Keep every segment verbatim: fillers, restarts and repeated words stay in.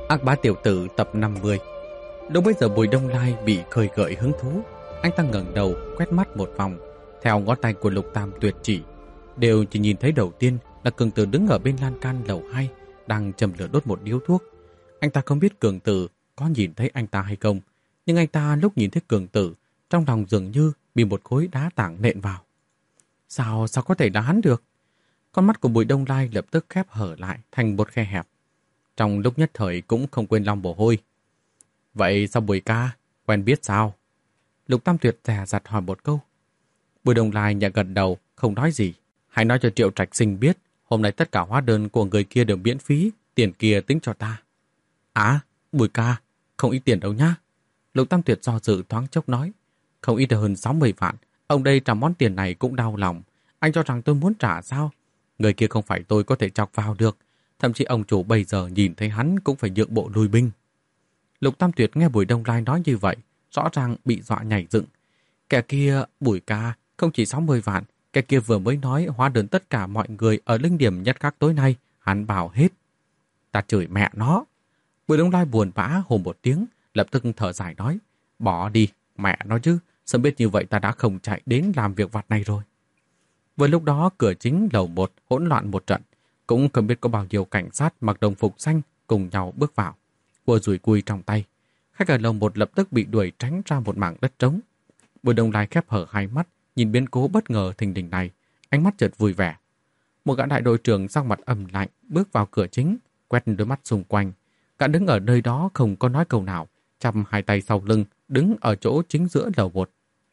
Ác bá tiểu tử tập năm mươi. Đúng bây giờ Bùi Đông Lai bị khơi gợi hứng thú. Anh ta ngẩng đầu quét mắt một vòng, theo ngón tay của Lục Tam Tuyệt chỉ, đều chỉ nhìn thấy đầu tiên là Cường Tử đứng ở bên lan can lầu hai, đang châm lửa đốt một điếu thuốc. Anh ta không biết Cường Tử có nhìn thấy anh ta hay không, nhưng anh ta lúc nhìn thấy Cường Tử, trong lòng dường như bị một khối đá tảng nện vào. Sao, sao có thể đá hắn được? Con mắt của Bùi Đông Lai lập tức khép hở lại thành một khe hẹp. Trong lúc nhất thời cũng không quên lau mồ hôi. Vậy sao Bùi ca, quen biết sao? Lục Tam Tuyệt dè dặt hỏi một câu. Bùi Đông Lai nhẹ gật đầu, không nói gì. Hãy nói cho Triệu Trạch Sinh biết, hôm nay tất cả hóa đơn của người kia đều miễn phí, tiền kia tính cho ta. À, Bùi ca, không ít tiền đâu nhá. Lục Tam Tuyệt do dự thoáng chốc nói. Không ít hơn sáu mươi vạn, ông đây trả món tiền này cũng đau lòng. Anh cho rằng tôi muốn trả sao? Người kia không phải tôi có thể chọc vào được. Thậm chí ông chủ bây giờ nhìn thấy hắn cũng phải nhượng bộ lui binh. Lục Tam Tuyệt nghe Bùi Đông Lai nói như vậy, rõ ràng bị dọa nhảy dựng. Kẻ kia, Bùi ca, không chỉ sáu mươi vạn, kẻ kia vừa mới nói hóa đơn tất cả mọi người ở linh điểm nhất khắc tối nay, hắn bảo hết. Ta chửi mẹ nó. Bùi Đông Lai buồn bã hô một tiếng, lập tức thở dài nói, bỏ đi, mẹ nó chứ, sớm biết như vậy ta đã không chạy đến làm việc vặt này rồi. Vừa lúc đó cửa chính lầu một hỗn loạn một trận, cũng không biết có bao nhiêu cảnh sát mặc đồng phục xanh cùng nhau bước vào, cua rùi cui trong tay. Khách ở lầu một lập tức bị đuổi tránh ra một mảng đất trống. Bùi Đông Lai khép hở hai mắt, nhìn biến cố bất ngờ thình lình này, ánh mắt chợt vui vẻ. Một gã đại đội trưởng sắc mặt âm lạnh bước vào cửa chính, quét đôi mắt xung quanh. Gã đứng ở nơi đó không có nói câu nào, chắp hai tay sau lưng, đứng ở chỗ chính giữa lầu một.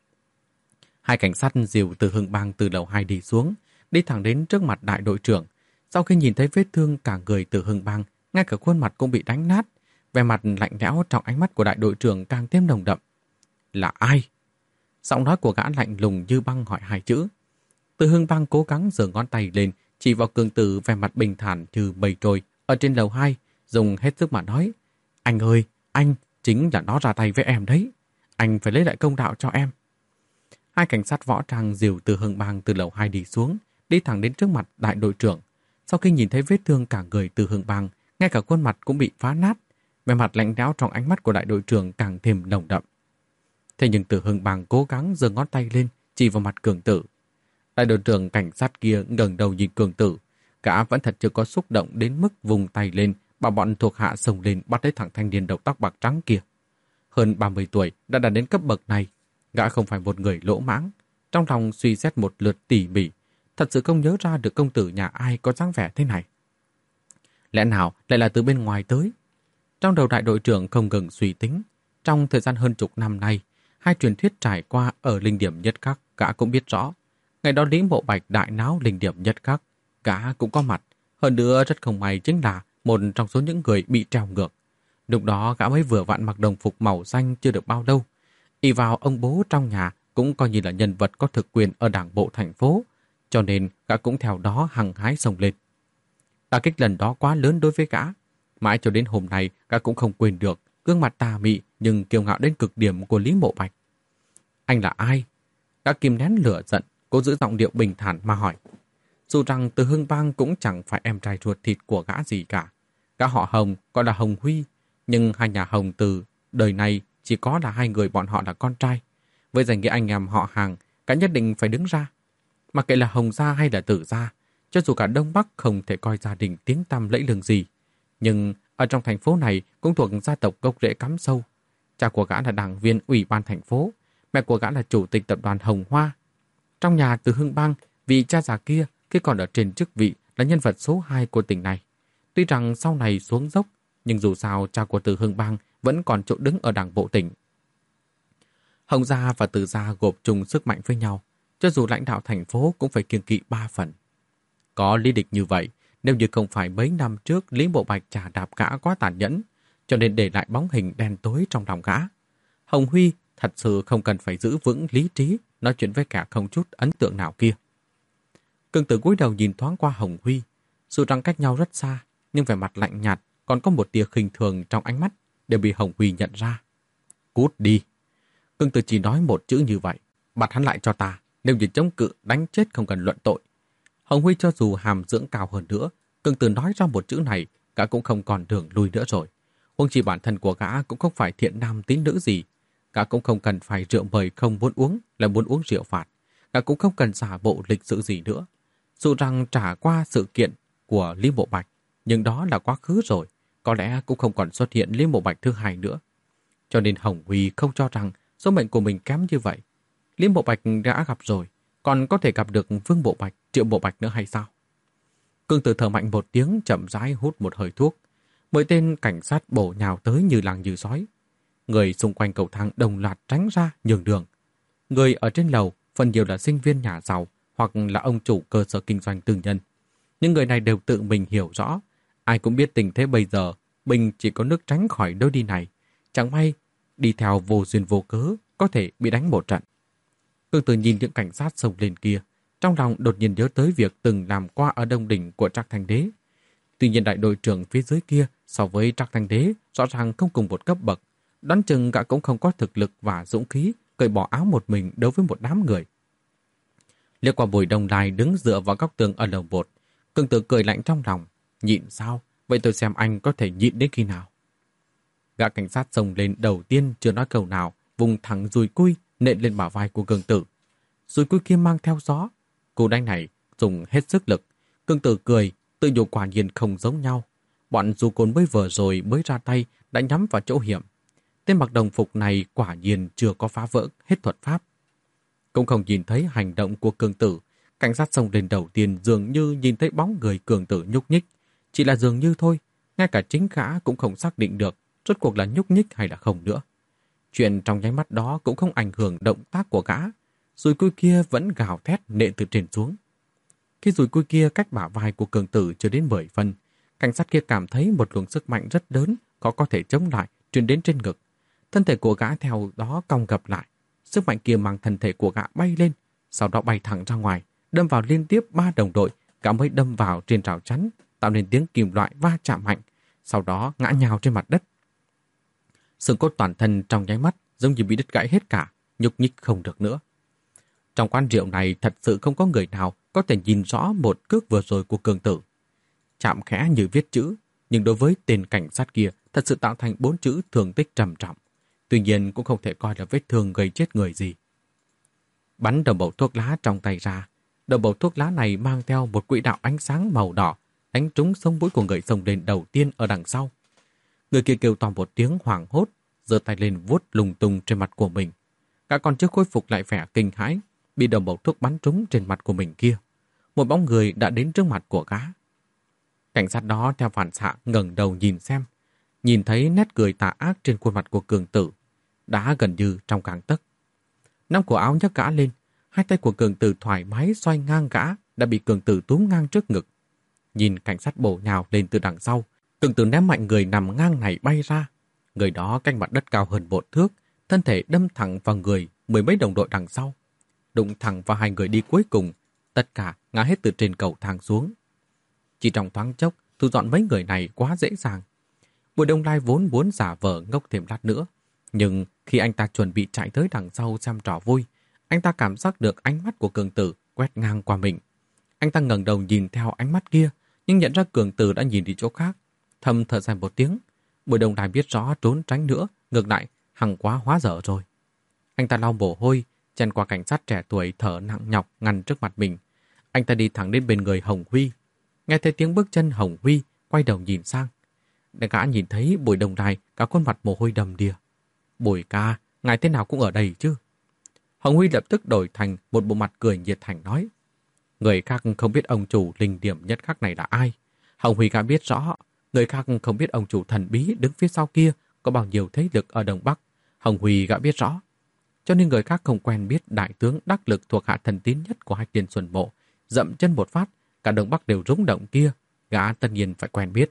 Hai cảnh sát dìu từ Hưng Bang từ lầu hai đi xuống, đi thẳng đến trước mặt đại đội trưởng. Sau khi nhìn thấy vết thương cả người từ Hưng Bang, ngay cả khuôn mặt cũng bị đánh nát, vẻ mặt lạnh lẽo trong ánh mắt của đại đội trưởng càng thêm nồng đậm. Là ai? Giọng nói của gã lạnh lùng như băng hỏi hai chữ. Từ Hưng Bang cố gắng giơ ngón tay lên, chỉ vào Cường Tử vẻ mặt bình thản như mây trôi ở trên lầu hai, dùng hết sức mà nói: "Anh ơi, anh chính là nó ra tay với em đấy. Anh phải lấy lại công đạo cho em." Hai cảnh sát võ trang dìu từ Hưng Bang từ lầu hai đi xuống, đi thẳng đến trước mặt đại đội trưởng. Sau khi nhìn thấy vết thương cả người từ Hưng Bang, ngay cả khuôn mặt cũng bị phá nát, vẻ mặt lạnh lẽo trong ánh mắt của đại đội trưởng càng thêm nồng đậm. Thế nhưng từ Hưng Bang cố gắng giơ ngón tay lên chỉ vào mặt Cường Tử. Đại đội trưởng cảnh sát kia ngẩng đầu nhìn Cường Tử, gã vẫn thật chưa có xúc động đến mức vùng tay lên bảo bọn thuộc hạ xông lên bắt lấy thằng thanh niên đầu tóc bạc trắng kia. Hơn ba mươi tuổi đã đạt đến cấp bậc này, gã không phải một người lỗ mãng. Trong lòng suy xét một lượt tỉ mỉ, thật sự không nhớ ra được công tử nhà ai có dáng vẻ thế này. Lẽ nào lại là từ bên ngoài tới? Trong đầu đại đội trưởng không ngừng suy tính. Trong thời gian hơn chục năm nay, hai truyền thuyết trải qua ở linh điểm nhất khắc, gã cũng biết rõ. Ngày đó Lý Mộ Bạch đại náo linh điểm nhất khắc, gã cũng có mặt. Hơn nữa rất không may chính là một trong số những người bị treo ngược. Lúc đó gã mới vừa vặn mặc đồng phục màu xanh chưa được bao lâu. Y vào ông bố trong nhà cũng coi như là nhân vật có thực quyền ở đảng bộ thành phố, cho nên gã cũng theo đó hăng hái xông lên. Đả kích lần đó quá lớn đối với gã. Mãi cho đến hôm nay gã cũng không quên được gương mặt tà mị nhưng kiêu ngạo đến cực điểm của Lý Mộ Bạch. Anh là ai? Gã kìm nén lửa giận, cố giữ giọng điệu bình thản mà hỏi. Dù rằng từ Hưng Bang cũng chẳng phải em trai ruột thịt của gã gì cả. Gã họ Hồng gọi là Hồng Huy, nhưng hai nhà Hồng từ đời này chỉ có là hai người bọn họ là con trai. Với danh nghĩa anh em họ hàng, gã nhất định phải đứng ra. Mặc kệ là Hồng gia hay là Tử gia, cho dù cả Đông Bắc không thể coi gia đình tiếng tăm lẫy lừng gì, nhưng ở trong thành phố này cũng thuộc gia tộc gốc rễ cắm sâu. Cha của gã là đảng viên ủy ban thành phố, mẹ của gã là chủ tịch tập đoàn Hồng Hoa. Trong nhà từ Hưng Bang, vị cha già kia khi còn ở trên chức vị là nhân vật số hai của tỉnh này. Tuy rằng sau này xuống dốc, nhưng dù sao cha của Từ Hưng Bang vẫn còn chỗ đứng ở đảng bộ tỉnh. Hồng gia và Từ gia gộp chung sức mạnh với nhau, cho dù lãnh đạo thành phố cũng phải kiêng kỵ ba phần. Có lý địch như vậy, nếu như không phải mấy năm trước Lý Mộ Bạch trà đạp gã quá tàn nhẫn, cho nên để lại bóng hình đen tối trong lòng gã. Hồng Huy thật sự không cần phải giữ vững lý trí nói chuyện với kẻ không chút ấn tượng nào kia. Cường Tử cúi đầu nhìn thoáng qua Hồng Huy, dù rằng cách nhau rất xa, nhưng vẻ mặt lạnh nhạt còn có một tia khinh thường trong ánh mắt đều bị Hồng Huy nhận ra. Cút đi. Cường Tử chỉ nói một chữ như vậy, bắt hắn lại cho ta, nếu như chống cự đánh chết không cần luận tội. Hồng Huy cho dù hàm dưỡng cao hơn nữa, Cường Tử nói ra một chữ này, cả cũng không còn đường lui nữa rồi. Huống chi bản thân của gã cũng không phải thiện nam tín nữ gì. Gã cũng không cần phải rượu mời không muốn uống, là muốn uống rượu phạt. Gã cũng không cần giả bộ lịch sự gì nữa. Dù rằng trả qua sự kiện của Lý Mộ Bạch, nhưng đó là quá khứ rồi, có lẽ cũng không còn xuất hiện Lý Mộ Bạch thứ hai nữa. Cho nên Hồng Huy không cho rằng số mệnh của mình kém như vậy. Lý Mộ Bạch đã gặp rồi, còn có thể gặp được Vương Mộ Bạch, Triệu Mộ Bạch nữa hay sao? Cương Tử thở mạnh một tiếng, chậm rãi hút một hơi thuốc. Mấy tên cảnh sát bổ nhào tới như làng như sói. Người xung quanh cầu thang đồng loạt tránh ra nhường đường. Người ở trên lầu phần nhiều là sinh viên nhà giàu hoặc là ông chủ cơ sở kinh doanh tư nhân. Những người này đều tự mình hiểu rõ. Ai cũng biết tình thế bây giờ, mình chỉ có nước tránh khỏi đôi đi này. Chẳng may, đi theo vô duyên vô cớ, có thể bị đánh một trận. Cương Tử nhìn những cảnh sát xông lên kia, trong lòng đột nhiên nhớ tới việc từng làm qua ở Đông Đỉnh của Trác Thanh Đế. Tuy nhiên đại đội trưởng phía dưới kia so với Trác Thanh Đế rõ ràng không cùng một cấp bậc. Đoán chừng gã cũng không có thực lực và dũng khí cởi bỏ áo một mình đối với một đám người. Liếc qua Bùi Đông Lai đứng dựa vào góc tường ở lầu một, Cương Tử cười lạnh trong lòng. Nhịn sao? Vậy tôi xem anh có thể nhịn đến khi nào? Gã cảnh sát xông lên đầu tiên chưa nói câu nào, vùng thẳng dùi cui nện lên bả vai của Cương Tử. Dùi cui kia mang theo gió. Cú đánh này dùng hết sức lực. Cương Tử cười, tự nhủ quả nhiên không giống nhau. Bọn dù côn mới vừa rồi mới ra tay đã nhắm vào chỗ hiểm. Tên mặc đồng phục này quả nhiên chưa có phá vỡ hết thuật pháp. Cũng không nhìn thấy hành động của Cương Tử. Cảnh sát xông lên đầu tiên dường như nhìn thấy bóng người Cương Tử nhúc nhích. Chỉ là dường như thôi, ngay cả chính gã cũng không xác định được rốt cuộc là nhúc nhích hay là không nữa. Chuyện trong nháy mắt đó cũng không ảnh hưởng động tác của gã. Dùi cui kia vẫn gào thét nện từ trên xuống. Khi dùi cui kia cách bả vai của Cương Tử chưa đến mười phân, cảnh sát kia cảm thấy một luồng sức mạnh rất lớn có có thể chống lại truyền đến trên ngực. Thân thể của gã theo đó cong gập lại. Sức mạnh kia mang thân thể của gã bay lên, sau đó bay thẳng ra ngoài, đâm vào liên tiếp ba đồng đội, gã mới đâm vào trên rào chắn, tạo nên tiếng kim loại va chạm mạnh, sau đó ngã nhào trên mặt đất. Xương cốt toàn thân trong nháy mắt giống như bị đứt gãy hết cả, nhúc nhích không được nữa. Trong quán rượu này thật sự không có người nào có thể nhìn rõ một cước vừa rồi của Cương Tử. Chạm khẽ như viết chữ, nhưng đối với tên cảnh sát kia thật sự tạo thành bốn chữ thương tích trầm trọng. Tuy nhiên cũng không thể coi là vết thương gây chết người gì. Bắn đầu bầu thuốc lá trong tay ra. Đầu bầu thuốc lá này mang theo một quỹ đạo ánh sáng màu đỏ, đánh trúng sống mũi của người xông lên đầu tiên ở đằng sau. Người kia kêu to một tiếng hoảng hốt, giơ tay lên vuốt lung tung trên mặt của mình. Cả còn chưa khôi phục lại vẻ kinh hãi, bị đầu bầu thuốc bắn trúng trên mặt của mình kia. Một bóng người đã đến trước mặt của gã. Cảnh sát đó theo phản xạ ngẩng đầu nhìn xem, nhìn thấy nét cười tà ác trên khuôn mặt của Cường Tử, đã gần như trong gang tấc. Nắm cổ áo nhấc gã lên, hai tay của Cường Tử thoải mái xoay ngang gã đã bị Cường Tử túm ngang trước ngực. Nhìn cảnh sát bổ nhào lên từ đằng sau, Cường Tử ném mạnh người nằm ngang này bay ra. Người đó cách mặt đất cao hơn một thước, thân thể đâm thẳng vào người mười mấy đồng đội đằng sau, đụng thẳng vào hai người đi cuối cùng, tất cả ngã hết từ trên cầu thang xuống. Chỉ trong thoáng chốc, thu dọn mấy người này quá dễ dàng. Bùi Đông Lai vốn muốn giả vờ ngốc thêm lát nữa, nhưng khi anh ta chuẩn bị chạy tới đằng sau xem trò vui, anh ta cảm giác được ánh mắt của Cường Tử quét ngang qua mình. Anh ta ngẩng đầu nhìn theo ánh mắt kia, nhưng nhận ra Cường Tử đã nhìn đi chỗ khác. Thầm thở dài một tiếng, Bùi Đông Lai biết rõ trốn tránh nữa, ngược lại, hằng quá hóa dở rồi. Anh ta lau mồ hôi, chen qua cảnh sát trẻ tuổi thở nặng nhọc ngăn trước mặt mình. Anh ta đi thẳng đến bên người Hồng Huy. Nghe thấy tiếng bước chân Hồng Huy, quay đầu nhìn sang. Để gã nhìn thấy Bùi Đông Lai cả khuôn mặt mồ hôi đầm đìa. Bùi ca, ngài thế nào cũng ở đây chứ? Hồng Huy lập tức đổi thành một bộ mặt cười nhiệt thành nói. Người khác không biết ông chủ linh điểm nhất khắc này là ai. Hồng Huy ca biết rõ. Người khác không biết ông chủ thần bí đứng phía sau kia có bao nhiêu thế lực ở Đông Bắc. Hồng Huy gã biết rõ. Cho nên người khác không quen biết đại tướng đắc lực thuộc hạ thần tín nhất của hai tiên Xuân Mộ. Dậm chân một phát, cả Đông Bắc đều rung động kia. Gã tất nhiên phải quen biết.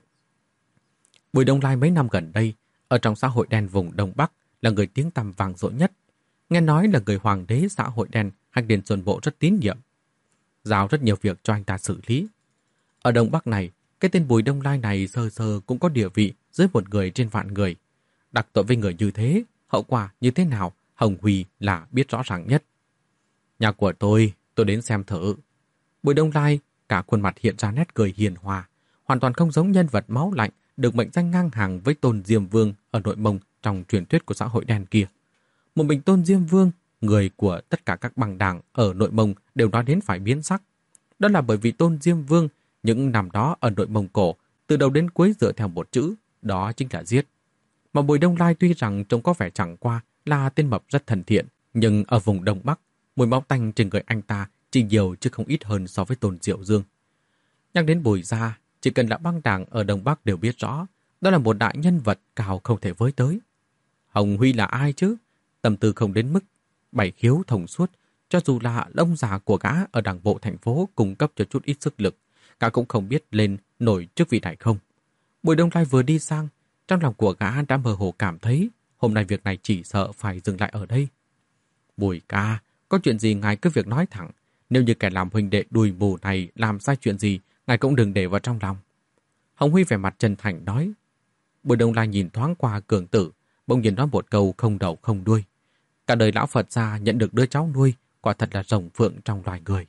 Bùi Đông Lai mấy năm gần đây, ở trong xã hội đen vùng Đông Bắc là người tiếng tăm vang dội nhất. Nghe nói là người hoàng đế xã hội đen Hách Liên Xuân Bộ rất tín nhiệm, giao rất nhiều việc cho anh ta xử lý. Ở Đông Bắc này, cái tên Bùi Đông Lai này sơ sơ cũng có địa vị dưới một người trên vạn người. Đặc tội với người như thế, hậu quả như thế nào, Hồng Huy là biết rõ ràng nhất. Nhà của tôi, tôi đến xem thử. Bùi Đông Lai, cả khuôn mặt hiện ra nét cười hiền hòa, hoàn toàn không giống nhân vật máu lạnh được mệnh danh ngang hàng với Tôn Diêm Vương ở Nội Mông trong truyền thuyết của xã hội đen kia. Một mình Tôn Diêm Vương, người của tất cả các băng đảng ở Nội Mông đều nói đến phải biến sắc. Đó là bởi vì Tôn Diêm Vương những năm đó ở Nội Mông Cổ từ đầu đến cuối dựa theo một chữ, đó chính là giết. Mà Bùi Đông Lai tuy rằng trông có vẻ chẳng qua là tên mập rất thân thiện, nhưng ở vùng Đông Bắc, mùi máu tanh trên người anh ta chỉ nhiều chứ không ít hơn so với Tôn Diệu Dương. Nhắc đến Bùi gia, chỉ cần là băng đảng ở Đông Bắc đều biết rõ, đó là một đại nhân vật cao không thể với tới. Hồng Huy là ai chứ? Tâm tư không đến mức bảy khiếu thông suốt, cho dù là ông già của gã ở đảng bộ thành phố cung cấp cho chút ít sức lực, gã cũng không biết lên nổi chức vị này không. Bùi Đông Lai vừa đi sang, trong lòng của gã đã mơ hồ cảm thấy hôm nay việc này chỉ sợ phải dừng lại ở đây. Bùi ca, có chuyện gì ngài cứ việc nói thẳng. Nếu như kẻ làm huynh đệ đùi mù này làm sai chuyện gì, ngài cũng đừng để vào trong lòng. Hồng Huy vẻ mặt chân thành nói. Bùi Đông Lai nhìn thoáng qua Cường Tử, bỗng nhiên nói một câu không đầu không đuôi. Cả đời lão Phật gia nhận được đứa cháu nuôi, quả thật là rồng phượng trong loài người.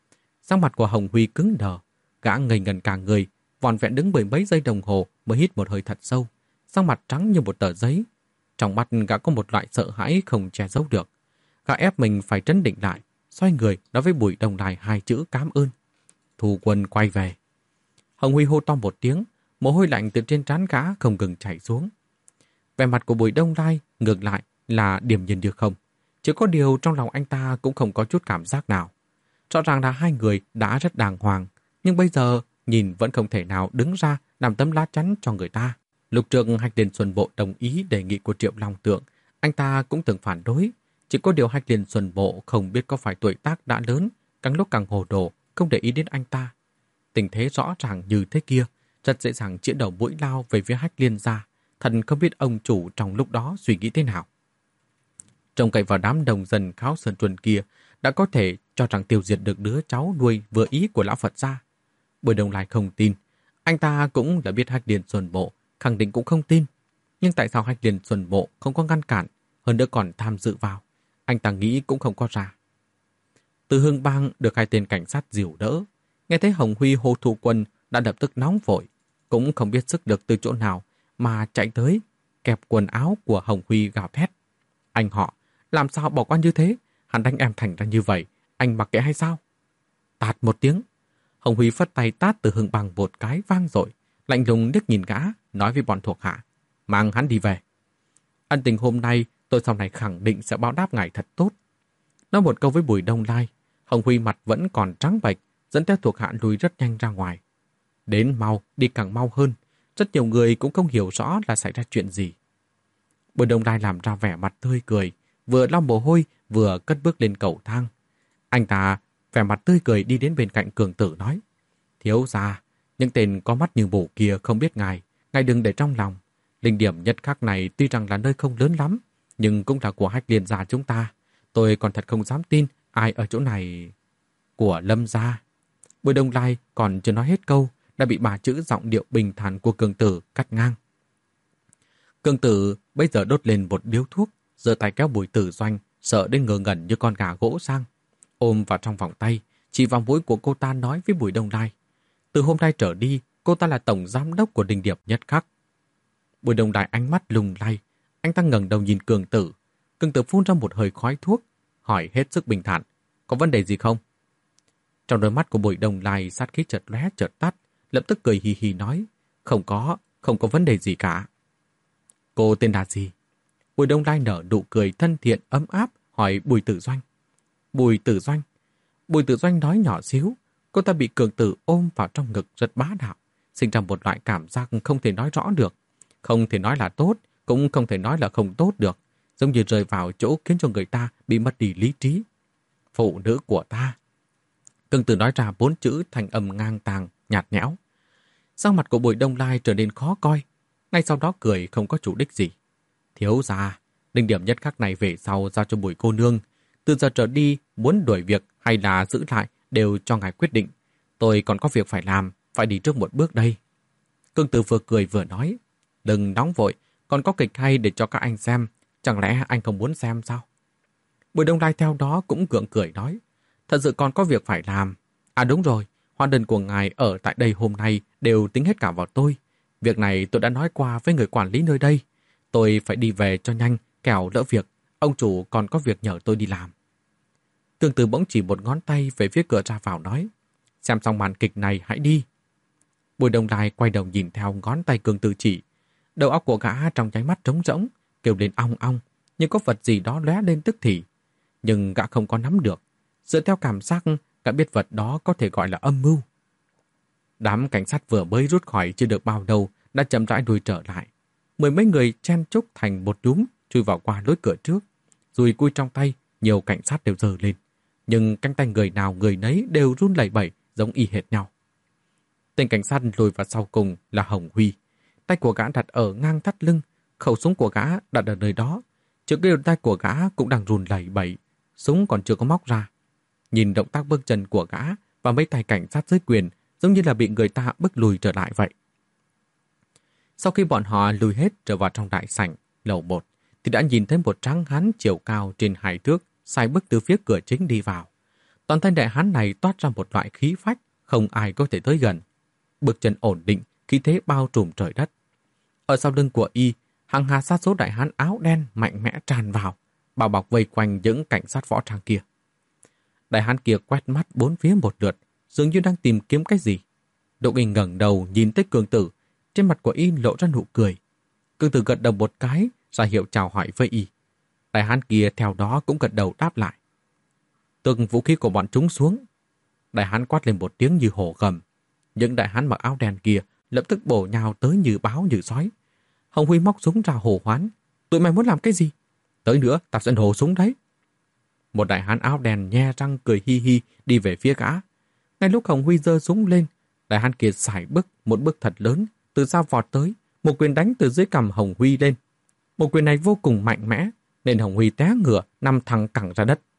Sắc mặt của Hồng Huy cứng đờ, gã ngây ngần cả người, vòn vẹn đứng mười mấy giây đồng hồ mới hít một hơi thật sâu, sắc mặt trắng như một tờ giấy. Trong mắt gã có một loại sợ hãi không che giấu được. Gã ép mình phải trấn định lại, xoay người nói với Bùi Đông Lai hai chữ cảm ơn. Thu quân quay về. Hồng Huy hô to một tiếng, mồ hôi lạnh từ trên trán gã không ngừng chảy xuống. Vẻ mặt của Bùi Đông Lai ngược lại là điềm nhiên như không. Chỉ có điều trong lòng anh ta cũng không có chút cảm giác nào. Rõ ràng là hai người đã rất đàng hoàng, nhưng bây giờ nhìn vẫn không thể nào đứng ra làm tấm lá chắn cho người ta. Lục trường Hạch Liên Xuân Bộ đồng ý đề nghị của Triệu Long Tượng, anh ta cũng từng phản đối. Chỉ có điều Hạch Liên Xuân Bộ không biết có phải tuổi tác đã lớn, càng lúc càng hồ đồ, không để ý đến anh ta. Tình thế rõ ràng như thế kia, rất dễ dàng chĩa đầu mũi lao về phía Hách Liên gia. Thật không biết ông chủ trong lúc đó suy nghĩ thế nào. Trông cậy vào đám đồng dân Kháo Sơn Truân kia đã có thể cho rằng tiêu diệt được đứa cháu nuôi vừa ý của lão Phật gia. Bùi Đông Lai không tin. Anh ta cũng đã biết Hách Liên Xuân Bộ, khẳng định cũng không tin. Nhưng tại sao Hách Liên Xuân Bộ không có ngăn cản, hơn nữa còn tham dự vào? Anh ta nghĩ cũng không có ra. Từ Hương Bang được hai tên cảnh sát dìu đỡ. Nghe thấy Hồng Huy hô Thu Quân đã lập tức nóng vội, cũng không biết sức được từ chỗ nào mà chạy tới, kẹp quần áo của Hồng Huy gào thét. Anh họ, làm sao bỏ qua như thế? Hắn đánh em thành ra như vậy, anh mặc kệ hay sao? Tạt một tiếng, Hồng Huy phất tay tát Từ Hương Bang một cái vang dội, lạnh lùng liếc nhìn gã, nói với bọn thuộc hạ, mang hắn đi về. Ân tình hôm nay tôi sau này khẳng định sẽ báo đáp ngài thật tốt. Nói một câu với Bùi Đông Lai, Hồng Huy mặt vẫn còn trắng bệch, dẫn theo thuộc hạ lùi rất nhanh ra ngoài. Đến mau, đi càng mau hơn. Rất nhiều người cũng không hiểu rõ là xảy ra chuyện gì. Bùi Đông Lai làm ra vẻ mặt tươi cười, vừa lau mồ hôi vừa cất bước lên cầu thang. Anh ta vẻ mặt tươi cười đi đến bên cạnh Cường Tử nói, thiếu gia, những tên có mắt như mù kia không biết ngài, ngài đừng để trong lòng. Linh điểm nhất khắc này tuy rằng là nơi không lớn lắm, nhưng cũng là của Hách Liên gia chúng ta. Tôi còn thật không dám tin ai ở chỗ này của Lâm gia. Bùi Đông Lai còn chưa nói hết câu đã bị bà chữ giọng điệu bình thản của Cường Tử cắt ngang. Cường Tử bây giờ đốt lên một điếu thuốc, giơ tay kéo Bùi Tử Doanh, sợ đến ngơ ngẩn như con gà gỗ sang, ôm vào trong vòng tay, chỉ vào mũi của cô ta nói với Bùi Đông Lai, từ hôm nay trở đi, cô ta là tổng giám đốc của Đinh Điệp Nhất Khắc. Bùi Đông Lai ánh mắt lung lay, anh ta ngẩng đầu nhìn Cường Tử. Cường Tử phun ra một hơi khói thuốc, hỏi hết sức bình thản, có vấn đề gì không? Trong đôi mắt của Bùi Đông Lai sát khí chợt lóe chợt tắt, lập tức cười hì hì nói, không có, không có vấn đề gì cả. Cô tên là gì? Bùi Đông Lai nở nụ cười thân thiện ấm áp, hỏi Bùi Tử Doanh. Bùi Tử Doanh. Bùi Tử Doanh nói nhỏ xíu, cô ta bị Cường Tử ôm vào trong ngực rất bá đạo, sinh ra một loại cảm giác không thể nói rõ được. Không thể nói là tốt, cũng không thể nói là không tốt được, giống như rơi vào chỗ khiến cho người ta bị mất đi lý trí. Phụ nữ của ta. Cường Tử nói ra bốn chữ thành âm ngang tàng, nhạt nhẽo. Sắc mặt của Bùi Đông Lai trở nên khó coi, ngay sau đó cười không có chủ đích gì. Thiếu gia, Đinh Điểm Nhất Khắc này về sau giao cho Bùi cô nương. Từ giờ trở đi, muốn đuổi việc hay là giữ lại đều cho ngài quyết định. Tôi còn có việc phải làm, phải đi trước một bước đây. Cường Tử vừa cười vừa nói, đừng nóng vội, còn có kịch hay để cho các anh xem. Chẳng lẽ anh không muốn xem sao? Bùi Đông Lai theo đó cũng gượng cười nói, thật sự còn có việc phải làm. À đúng rồi, hóa đơn của ngài ở tại đây hôm nay đều tính hết cả vào tôi. Việc này tôi đã nói qua với người quản lý nơi đây. Tôi phải đi về cho nhanh, kẻo lỡ việc. Ông chủ còn có việc nhờ tôi đi làm. Tương Tử bỗng chỉ một ngón tay về phía cửa ra vào nói, xem xong màn kịch này hãy đi. Bùi Đông Lai quay đầu nhìn theo ngón tay Cương Tử chỉ. Đầu óc của gã trong nháy mắt trống rỗng, kêu lên ong ong, nhưng có vật gì đó lóe lên tức thì. Nhưng gã không có nắm được. Dựa theo cảm giác, gã biết vật đó có thể gọi là âm mưu. Đám cảnh sát vừa mới rút khỏi chưa được bao lâu đã chậm rãi đuổi trở lại. Mười mấy người chen chúc thành một đúm chui vào qua lối cửa trước. Dùi cui trong tay, nhiều cảnh sát đều giơ lên. Nhưng cánh tay người nào người nấy đều run lẩy bẩy giống y hệt nhau. Tên cảnh sát lùi vào sau cùng là Hồng Huy. Tay của gã đặt ở ngang thắt lưng, khẩu súng của gã đặt ở nơi đó. Trước cái tay của gã cũng đang run lẩy bẩy, súng còn chưa có móc ra. Nhìn động tác bước chân của gã và mấy tay cảnh sát dưới quyền giống như là bị người ta bức lùi trở lại vậy. Sau khi bọn họ lùi hết trở vào trong đại sảnh, lầu một, thì đã nhìn thấy một tráng hán chiều cao trên hai thước, sai bước từ phía cửa chính đi vào. Toàn thân đại hán này toát ra một loại khí phách, không ai có thể tới gần. Bước chân ổn định, khí thế bao trùm trời đất. Ở sau lưng của y, hàng hà sát số đại hán áo đen mạnh mẽ tràn vào, bao bọc vây quanh những cảnh sát võ trang kia. Đại hán kia quét mắt bốn phía một lượt, dường như đang tìm kiếm cái gì. Đỗ Kinh ngẩng đầu nhìn tới Cương Tử, trên mặt của y lộ ra nụ cười. Cương Tử gật đầu một cái, ra hiệu chào hỏi với y. Đại hán kia theo đó cũng gật đầu đáp lại. Từng vũ khí của bọn chúng xuống. Đại hán quát lên một tiếng như hổ gầm. Những đại hán mặc áo đen kia lập tức bổ nhào tới như báo như sói. Hồng Huy móc súng ra hô hoán. Tụi mày muốn làm cái gì? Tới nữa, tao sẽ nổ súng đấy. Một đại hán áo đen nhe răng cười hi hi đi về phía gã. Ngay lúc Hồng Huy giơ súng lên, đại hán kia sải bước một bước thật lớn, từ sau vọt tới, một quyền đánh từ dưới cằm Hồng Huy lên. Một quyền này vô cùng mạnh mẽ, nên Hồng Huy té ngửa, nằm thẳng cẳng ra đất.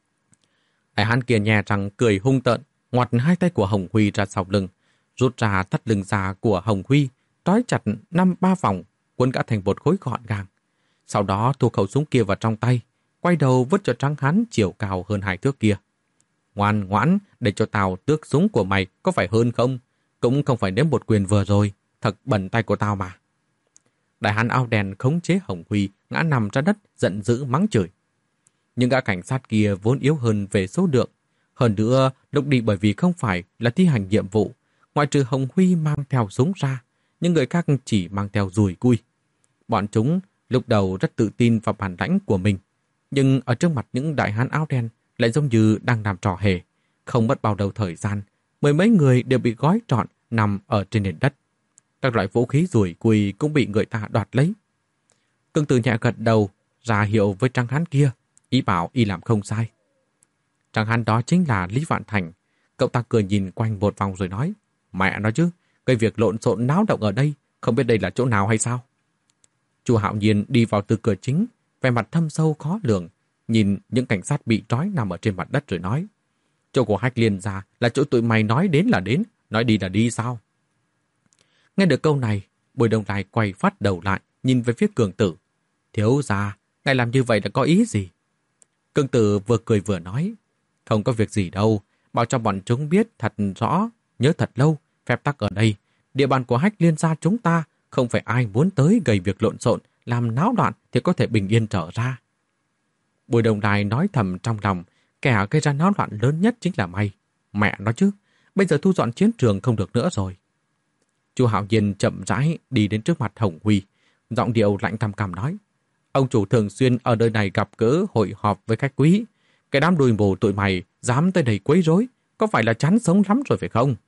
Đại hán kia nhe răng cười hung tợn, ngoặt hai tay của Hồng Huy ra sau lưng, rút ra thắt lưng già của Hồng Huy, trói chặt năm ba vòng, quấn gã thành một khối gọn gàng. Sau đó thu khẩu súng kia vào trong tay, quay đầu vứt cho tráng hán chiều cao hơn hai thước kia. Ngoan ngoãn, để cho tao tước súng của mày có phải hơn không? Cũng không phải nếm một quyền vừa rồi, thật bẩn tay của tao mà. Đại hán áo đen khống chế Hồng Huy ngã nằm ra đất, giận dữ mắng chửi. Nhưng gã cảnh sát kia vốn yếu hơn về số lượng. Hơn nữa, lúc đi bởi vì không phải là thi hành nhiệm vụ, ngoại trừ Hồng Huy mang theo súng ra, những người khác chỉ mang theo dùi cui. Bọn chúng lúc đầu rất tự tin vào bản lãnh của mình, nhưng ở trước mặt những đại hán áo đen lại giống như đang làm trò hề. Không mất bao lâu thời gian, mười mấy người đều bị gói trọn nằm ở trên nền đất. Các loại vũ khí dùi cui cũng bị người ta đoạt lấy. Cương Tử nhẹ gật đầu, ra hiệu với tráng hán kia, ý bảo y làm không sai. Tráng hán đó chính là Lý Vạn Thành. Cậu ta cười nhìn quanh một vòng rồi nói, mẹ nói chứ, cái việc lộn xộn náo động ở đây, không biết đây là chỗ nào hay sao? Chu Hạo Nhiên đi vào từ cửa chính, vẻ mặt thâm sâu khó lường, nhìn những cảnh sát bị trói nằm ở trên mặt đất rồi nói, chỗ của Hách Liên gia là chỗ tụi mày nói đến là đến, nói đi là đi sao? Nghe được câu này, Bùi Đông Lai quay phát đầu lại, nhìn về phía Cường Tử. Thiếu gia, ngài làm như vậy là có ý gì? Cường Tử vừa cười vừa nói, không có việc gì đâu, bảo cho bọn chúng biết thật rõ, nhớ thật lâu, phép tắc ở đây, địa bàn của Hách Liên gia chúng ta, không phải ai muốn tới gây việc lộn xộn, làm náo loạn thì có thể bình yên trở ra. Bùi Đông Lai nói thầm trong lòng, kẻ gây ra náo loạn lớn nhất chính là mày. Mẹ nói chứ, bây giờ thu dọn chiến trường không được nữa rồi. Chu Hạo Nhiên chậm rãi đi đến trước mặt Hồng Huy, giọng điệu lạnh căm căm nói, ông chủ thường xuyên ở nơi này gặp gỡ hội họp với khách quý, cái đám đùi mù tụi mày dám tới đây quấy rối, có phải là chán sống lắm rồi phải không?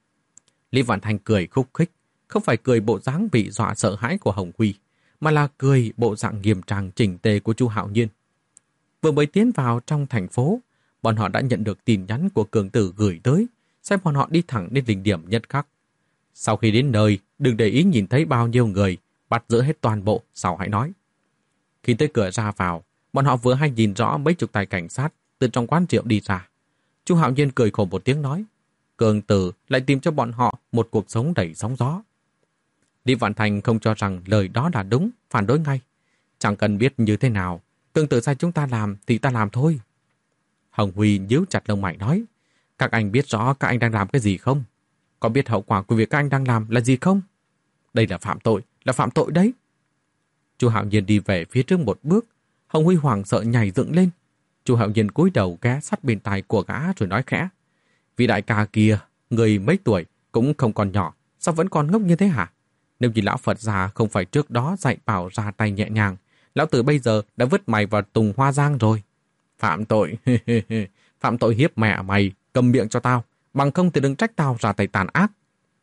Lý Vạn Thành cười khúc khích, không phải cười bộ dáng bị dọa sợ hãi của Hồng Huy, mà là cười bộ dạng nghiêm trang chỉnh tề của Chu Hạo Nhiên. Vừa mới tiến vào trong thành phố, bọn họ đã nhận được tin nhắn của Cường Tử gửi tới, xem bọn họ đi thẳng đến đỉnh điểm nhất khắc. Sau khi đến nơi, đừng để ý nhìn thấy bao nhiêu người, bắt giữ hết toàn bộ, sau hãy nói. Khi tới cửa ra vào, bọn họ vừa hay nhìn rõ mấy chục tay cảnh sát từ trong quán rượu đi ra. Chu Hạo Nhiên cười khổ một tiếng nói, Cường Tử lại tìm cho bọn họ một cuộc sống đầy sóng gió. Lý Vạn Thành không cho rằng lời đó là đúng, phản đối ngay. Chẳng cần biết như thế nào, Cường Tử sai chúng ta làm thì ta làm thôi. Hồng Huy nhíu chặt lông mày nói, các anh biết rõ các anh đang làm cái gì không? Có biết hậu quả của việc các anh đang làm là gì không? đây là phạm tội, là phạm tội đấy. Chu Hạo Nhiên đi về phía trước một bước, Hồng Huy hoảng sợ nhảy dựng lên. Chu Hạo Nhiên cúi đầu ghé sát bên tai của gã rồi nói khẽ: "Vị đại ca kia, người mấy tuổi cũng không còn nhỏ, sao vẫn còn ngốc như thế hả? Nếu như lão Phật già không phải trước đó dạy bảo ra tay nhẹ nhàng, lão tử bây giờ đã vứt mày vào tùng hoa giang rồi. Phạm tội, phạm tội hiếp mẹ mày, cầm miệng cho tao, bằng không thì đừng trách tao ra tay tàn ác."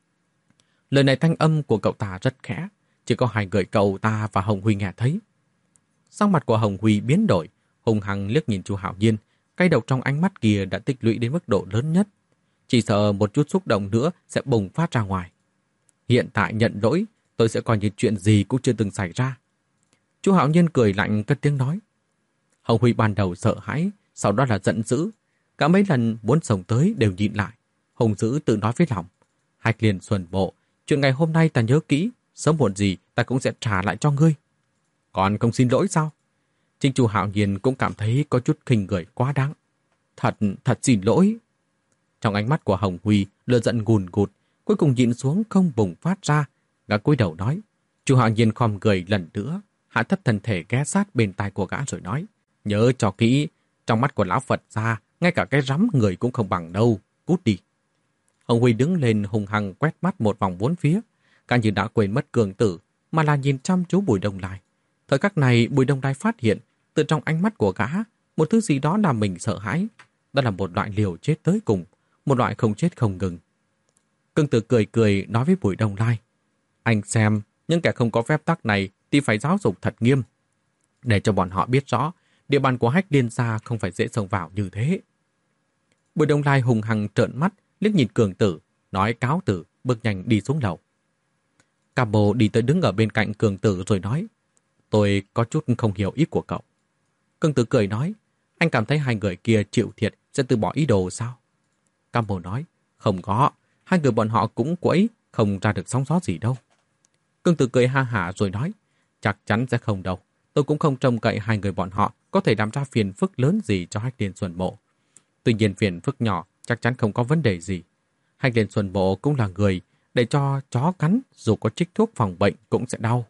Lời này thanh âm của cậu ta rất khẽ, chỉ có hai người cậu ta và Hồng Huy nghe thấy. Sắc mặt của Hồng Huy biến đổi, hung hăng liếc nhìn Chu Hạo Nhiên, cái độc trong ánh mắt kia đã tích lũy đến mức độ lớn nhất. Chỉ sợ một chút xúc động nữa sẽ bùng phát ra ngoài. "Hiện tại nhận lỗi, tôi sẽ coi như chuyện gì cũng chưa từng xảy ra." Chu Hạo Nhiên cười lạnh cất tiếng nói. Hồng Huy ban đầu sợ hãi, sau đó là giận dữ. Cả mấy lần muốn xông tới đều nhịn lại. Hùng dữ tự nói với lòng: "Hách Liên Xuân Mộ, chuyện ngày hôm nay ta nhớ kỹ, sớm muộn gì ta cũng sẽ trả lại cho ngươi." "Còn không xin lỗi sao?" Chính Chu Hạo Nhiên cũng cảm thấy có chút khinh người quá đáng. Thật, thật xin lỗi." Trong ánh mắt của Hồng Huy, lửa giận ngùn ngụt, cuối cùng nhịn xuống không bùng phát ra. Gã cúi đầu nói. Chu Hạo Nhiên khom người lần nữa, hạ thấp thân thể ghé sát bên tai của gã rồi nói: "Nhớ cho kỹ, trong mắt của lão Phật gia, ngay cả cái rắm người cũng không bằng đâu, cút đi." Hồng Huy đứng lên hùng hăng quét mắt một vòng bốn phía, cả như đã quên mất cường tử, mà là nhìn chăm chú Bùi Đông Lai. Thời khắc này, Bùi Đông Lai phát hiện, từ trong ánh mắt của gã, một thứ gì đó làm mình sợ hãi. Đó là một loại liều chết tới cùng, một loại không chết không ngừng. Cường tử cười cười nói với Bùi Đông Lai: "Anh xem, những kẻ không có phép tắc này thì phải giáo dục thật nghiêm, để cho bọn họ biết rõ địa bàn của Hách Liên gia không phải dễ xông vào như thế." Bùi Đông Lai hùng hăng trợn mắt liếc nhìn cường tử, nói cáo từ, bước nhanh đi xuống lầu. Cà Bồ đi tới đứng ở bên cạnh cường tử rồi nói: "Tôi có chút không hiểu ý của cậu." Cường tử cười nói: "Anh cảm thấy hai người kia chịu thiệt sẽ từ bỏ ý đồ sao?" Cà Bồ nói: "Không có, hai người bọn họ cũng quẫy, không ra được sóng gió gì đâu." Cường tử cười ha hả rồi nói: "Chắc chắn sẽ không đâu. Tôi cũng không trông cậy hai người bọn họ có thể làm ra phiền phức lớn gì cho Hách Liên Xuân Mộ. Tuy nhiên phiền phức nhỏ chắc chắn không có vấn đề gì. Hách Liên Xuân Mộ cũng là người, để cho chó cắn dù có trích thuốc phòng bệnh cũng sẽ đau."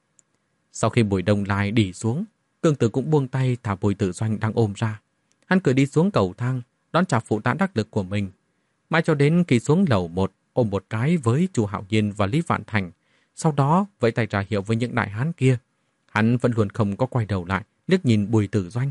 Sau khi Bùi Đông Lai đi xuống, cường tử cũng buông tay thả Bùi Tử Doanh đang ôm ra. Hắn cười đi xuống cầu thang, đón chào phụ tá đắc lực của mình. Mãi cho đến khi xuống lầu một, ôm một cái với Chu Hạo Nhiên và Lý Vạn Thành, sau đó vẫy tay ra hiệu với những đại hán kia. Hắn vẫn luôn không có quay đầu lại, liếc nhìn Bùi Tử Doanh.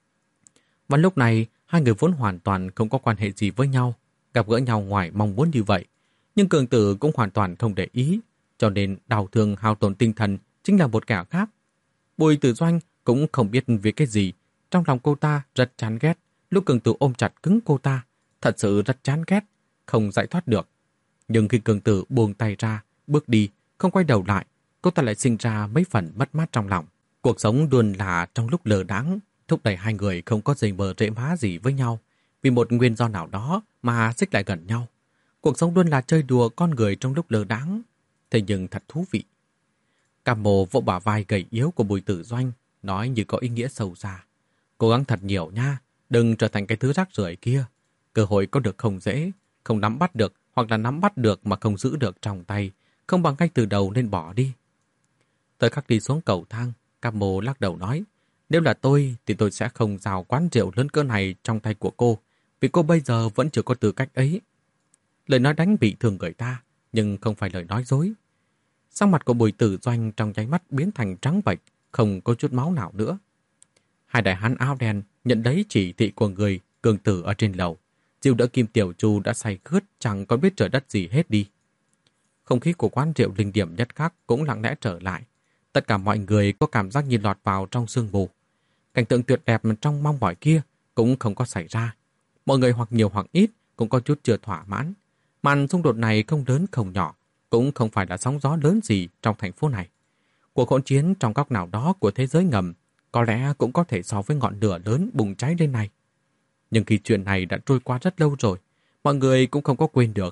Và lúc này, hai người vốn hoàn toàn không có quan hệ gì với nhau, gặp gỡ nhau ngoài mong muốn như vậy. Nhưng cường tử cũng hoàn toàn không để ý, cho nên đau thương hao tổn tinh thần chính là một kẻ khác. Bùi Tử Doanh cũng không biết vì cái gì, trong lòng cô ta rất chán ghét, lúc cường tử ôm chặt cứng cô ta, thật sự rất chán ghét, không giải thoát được. Nhưng khi cường tử buông tay ra, bước đi, không quay đầu lại, cô ta lại sinh ra mấy phần mất mát trong lòng. Cuộc sống luôn là trong lúc lờ đãng, thúc đẩy hai người không có dây mờ rễ má gì với nhau, vì một nguyên do nào đó mà xích lại gần nhau. Cuộc sống luôn là chơi đùa con người trong lúc lờ đãng, thế nhưng thật thú vị. Cam Mồ vỗ bả vai gầy yếu của Bùi Tử Doanh, nói như có ý nghĩa sâu xa: "Cố gắng thật nhiều nha, đừng trở thành cái thứ rác rưởi kia. Cơ hội có được không dễ, không nắm bắt được hoặc là nắm bắt được mà không giữ được trong tay, không bằng ngay từ đầu nên bỏ đi." Thời khắc đi xuống cầu thang, Cam Mồ lắc đầu nói: "Nếu là tôi thì tôi sẽ không giao quán rượu lớn cỡ này trong tay của cô, vì cô bây giờ vẫn chưa có tư cách ấy." Lời nói đánh bị thương người ta, nhưng không phải lời nói dối. Sắc mặt của Bùi Tử Doanh trong nháy mắt biến thành trắng bệch, không có chút máu nào nữa. Hai đại hán áo đen nhận lấy chỉ thị của người cường tử ở trên lầu, dìu đỡ Kim Tiểu Chu đã say khướt chẳng còn biết trời đất gì hết đi. Không khí của quán rượu linh điểm nhất khắc cũng lặng lẽ trở lại. Tất cả mọi người có cảm giác như lọt vào trong sương mù. Cảnh tượng tuyệt đẹp trong mong mỏi kia cũng không có xảy ra. Mọi người hoặc nhiều hoặc ít cũng có chút chưa thỏa mãn. Màn xung đột này không lớn không nhỏ, cũng không phải là sóng gió lớn gì trong thành phố này. Cuộc hỗn chiến trong góc nào đó của thế giới ngầm có lẽ cũng có thể so với ngọn lửa lớn bùng cháy lên này. Nhưng khi chuyện này đã trôi qua rất lâu rồi, mọi người cũng không có quên được.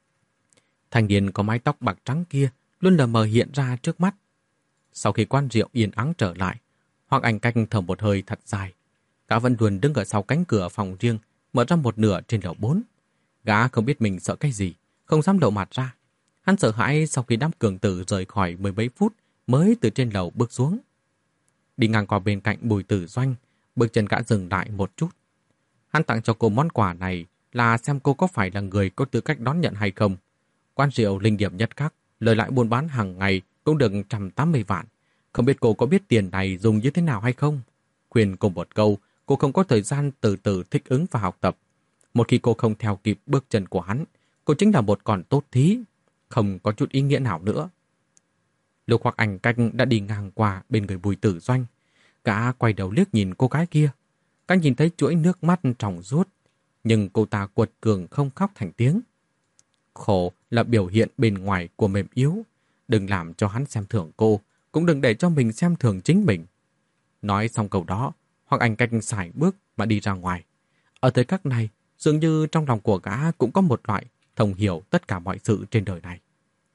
Thanh niên có mái tóc bạc trắng kia luôn lờ mờ hiện ra trước mắt. Sau khi quán rượu yên ắng trở lại, Hoàng Anh Canh thở một hơi thật dài. Gã vẫn luôn đứng ở sau cánh cửa phòng riêng, mở ra một nửa trên lầu bốn. Gã không biết mình sợ cái gì, không dám lộ mặt ra. Hắn sợ hãi sau khi đám cường tử rời khỏi mười mấy phút mới từ trên lầu bước xuống. Đi ngang qua bên cạnh Bùi Tử Doanh, bước chân gã dừng lại một chút. Hắn tặng cho cô món quà này là xem cô có phải là người có tư cách đón nhận hay không. Quán rượu linh điểm nhất khắc, lời lại buôn bán hàng ngày cũng được một trăm tám mươi vạn. Không biết cô có biết tiền này dùng như thế nào hay không? Khuyên cô một câu, cô không có thời gian từ từ thích ứng và học tập. Một khi cô không theo kịp bước chân của hắn, cô chính là một con tốt thí, không có chút ý nghĩa nào nữa. Lục Hoặc Ảnh Canh đã đi ngang qua bên người Bùi Tử Doanh. Gã quay đầu liếc nhìn cô gái kia. Gã nhìn thấy chuỗi nước mắt tròng ruốt, nhưng cô ta quật cường không khóc thành tiếng. Khổ là biểu hiện bên ngoài của mềm yếu. Đừng làm cho hắn xem thường cô, cũng đừng để cho mình xem thường chính mình. Nói xong câu đó, Hoặc Ảnh Canh sải bước mà đi ra ngoài. Ở thời khắc này, dường như trong lòng của gã cũng có một loại thông hiểu tất cả mọi sự trên đời này.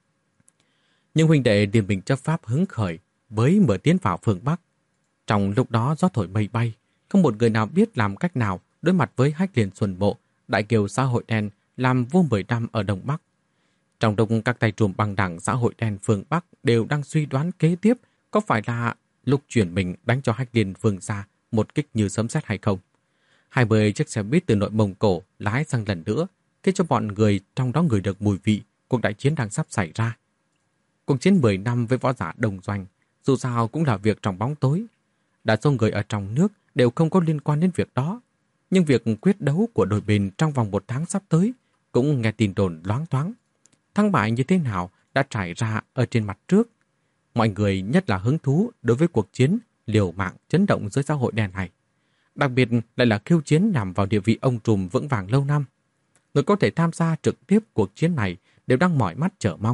Nhưng huynh đệ Điền Bình chấp pháp hứng khởi với mở tiến vào phương Bắc. Trong lúc đó gió thổi mây bay, không một người nào biết làm cách nào đối mặt với Hách Liên Xuân Mộ, đại kiều xã hội đen làm vua mười năm ở Đông Bắc. Trong lúc các tay trùm băng đảng xã hội đen phương Bắc đều đang suy đoán kế tiếp có phải là lúc chuyển mình đánh cho Hách Liên Vương gia một kích như sấm sét hay không. Hai mươi chiếc xe buýt từ nội Mông Cổ lái sang lần nữa, khiến cho bọn người trong đó ngửi được mùi vị cuộc đại chiến đang sắp xảy ra. Cuộc chiến mười năm với võ giả Đồng Doanh, dù sao cũng là việc trong bóng tối. Đa số người ở trong nước đều không có liên quan đến việc đó. Nhưng việc quyết đấu của đôi bên trong vòng một tháng sắp tới cũng nghe tin đồn loáng thoáng. Thắng bại như thế nào đã trải ra ở trên mặt trước. Mọi người nhất là hứng thú đối với cuộc chiến liều mạng chấn động dưới xã hội đen này. Đặc biệt lại là khiêu chiến nhằm vào địa vị ông trùm vững vàng lâu năm. Người có thể tham gia trực tiếp cuộc chiến này đều đang mỏi mắt chờ mong.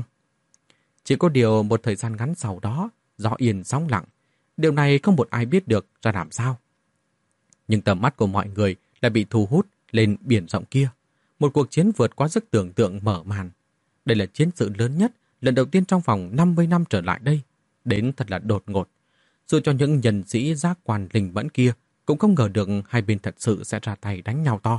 Chỉ có điều một thời gian ngắn sau đó, gió yên sóng lặng. Điều này không một ai biết được ra làm sao. Nhưng tầm mắt của mọi người lại bị thu hút lên biển rộng kia. Một cuộc chiến vượt quá sức tưởng tượng mở màn. Đây là chiến sự lớn nhất, lần đầu tiên trong vòng năm mươi năm trở lại đây. Đến thật là đột ngột. Dù cho những nhân sĩ giác quan linh mẫn kia cũng không ngờ được hai bên thật sự sẽ ra tay đánh nhau to.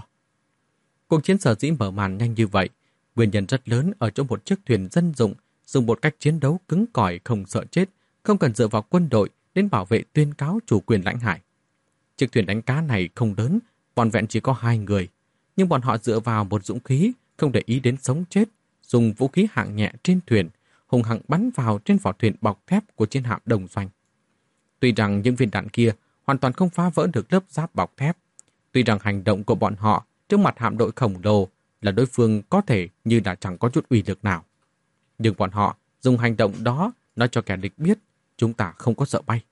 Cuộc chiến sở dĩ mở màn nhanh như vậy, nguyên nhân rất lớn ở chỗ một chiếc thuyền dân dụng dùng một cách chiến đấu cứng cỏi không sợ chết, không cần dựa vào quân đội đến bảo vệ tuyên cáo chủ quyền lãnh hải. Chiếc thuyền đánh cá này không lớn, vỏn vẹn chỉ có hai người, nhưng bọn họ dựa vào một dũng khí, không để ý đến sống chết, dùng vũ khí hạng nhẹ trên thuyền, hùng hăng bắn vào trên vỏ thuyền bọc thép của chiến hạm Đồng Doanh. Tuy rằng những viên đạn kia hoàn toàn không phá vỡ được lớp giáp bọc thép, tuy rằng hành động của bọn họ trước mặt hạm đội khổng lồ là đối phương có thể như là chẳng có chút uy lực nào. Nhưng bọn họ dùng hành động đó nói cho kẻ địch biết chúng ta không có sợ bay.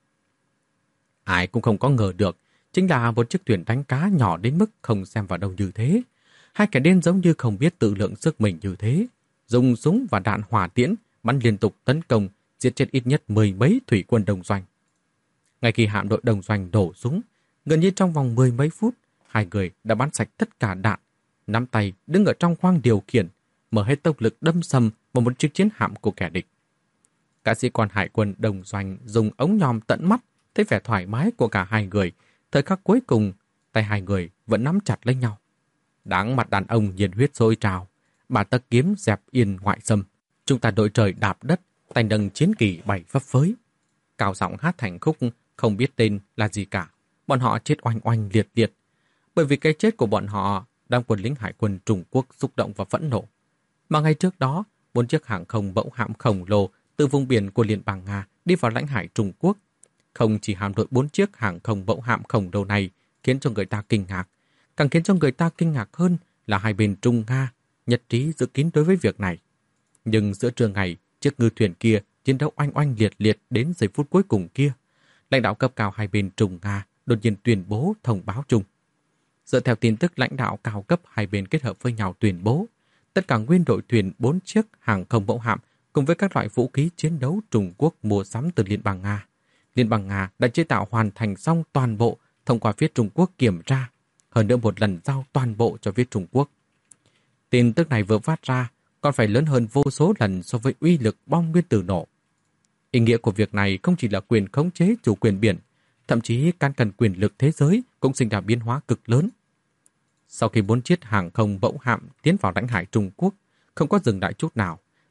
Ai cũng không có ngờ được, chính là một chiếc thuyền đánh cá nhỏ đến mức không xem vào đâu như thế. Hai kẻ điên giống như không biết tự lượng sức mình như thế, dùng súng và đạn hỏa tiễn bắn liên tục tấn công, giết chết ít nhất mười mấy thủy quân Đồng Doanh. Ngay khi hạm đội Đồng Doanh đổ súng, gần như trong vòng mười mấy phút, hai người đã bắn sạch tất cả đạn, nắm tay đứng ở trong khoang điều khiển, mở hết tốc lực đâm sầm vào một chiếc chiến hạm của kẻ địch. Các sĩ quan hải quân Đồng Doanh dùng ống nhòm tận mắt thấy vẻ thoải mái của cả hai người. Thời khắc cuối cùng, tay hai người vẫn nắm chặt lấy nhau. Đáng mặt đàn ông nhiệt huyết sôi trào, bà tấc kiếm dẹp yên ngoại xâm. Chúng ta đội trời đạp đất, tay nâng chiến kỳ bay phấp phới. Cao giọng hát thành khúc không biết tên là gì cả. Bọn họ chết oanh oanh liệt liệt. Bởi vì cái chết của bọn họ, đám quân lính hải quân Trung Quốc xúc động và phẫn nộ. Mà ngay trước đó, bốn chiếc hàng không mẫu hạm khổng lồ từ vùng biển của Liên bang Nga đi vào lãnh hải Trung Quốc. Không chỉ hạm đội bốn chiếc hàng không mẫu hạm khổng lồ này khiến cho người ta kinh ngạc, càng khiến cho người ta kinh ngạc hơn là hai bên Trung Nga nhất trí dự kiến đối với việc này. Nhưng giữa trưa ngày, chiếc ngư thuyền kia chiến đấu oanh oanh liệt liệt đến giây phút cuối cùng kia. Lãnh đạo cấp cao hai bên Trung Nga đột nhiên tuyên bố thông báo chung. Dựa theo tin tức lãnh đạo cao cấp hai bên kết hợp với nhau tuyên bố, tất cả nguyên đội thuyền bốn chiếc hàng không mẫu hạm cùng với các loại vũ khí chiến đấu Trung Quốc mua sắm từ Liên bang Nga. Liên bang Nga đã chế tạo hoàn thành xong toàn bộ thông qua phía Trung Quốc kiểm tra, hơn nữa một lần giao toàn bộ cho phía Trung Quốc. Tin tức này vừa phát ra còn phải lớn hơn vô số lần so với uy lực bom nguyên tử nổ. Ý nghĩa của việc này không chỉ là quyền khống chế chủ quyền biển, thậm chí can cần quyền lực thế giới cũng sinh ra biến hóa cực lớn. Sau khi bốn chiếc hàng không mẫu hạm tiến vào lãnh hải Trung Quốc, không có dừng lại chút nào,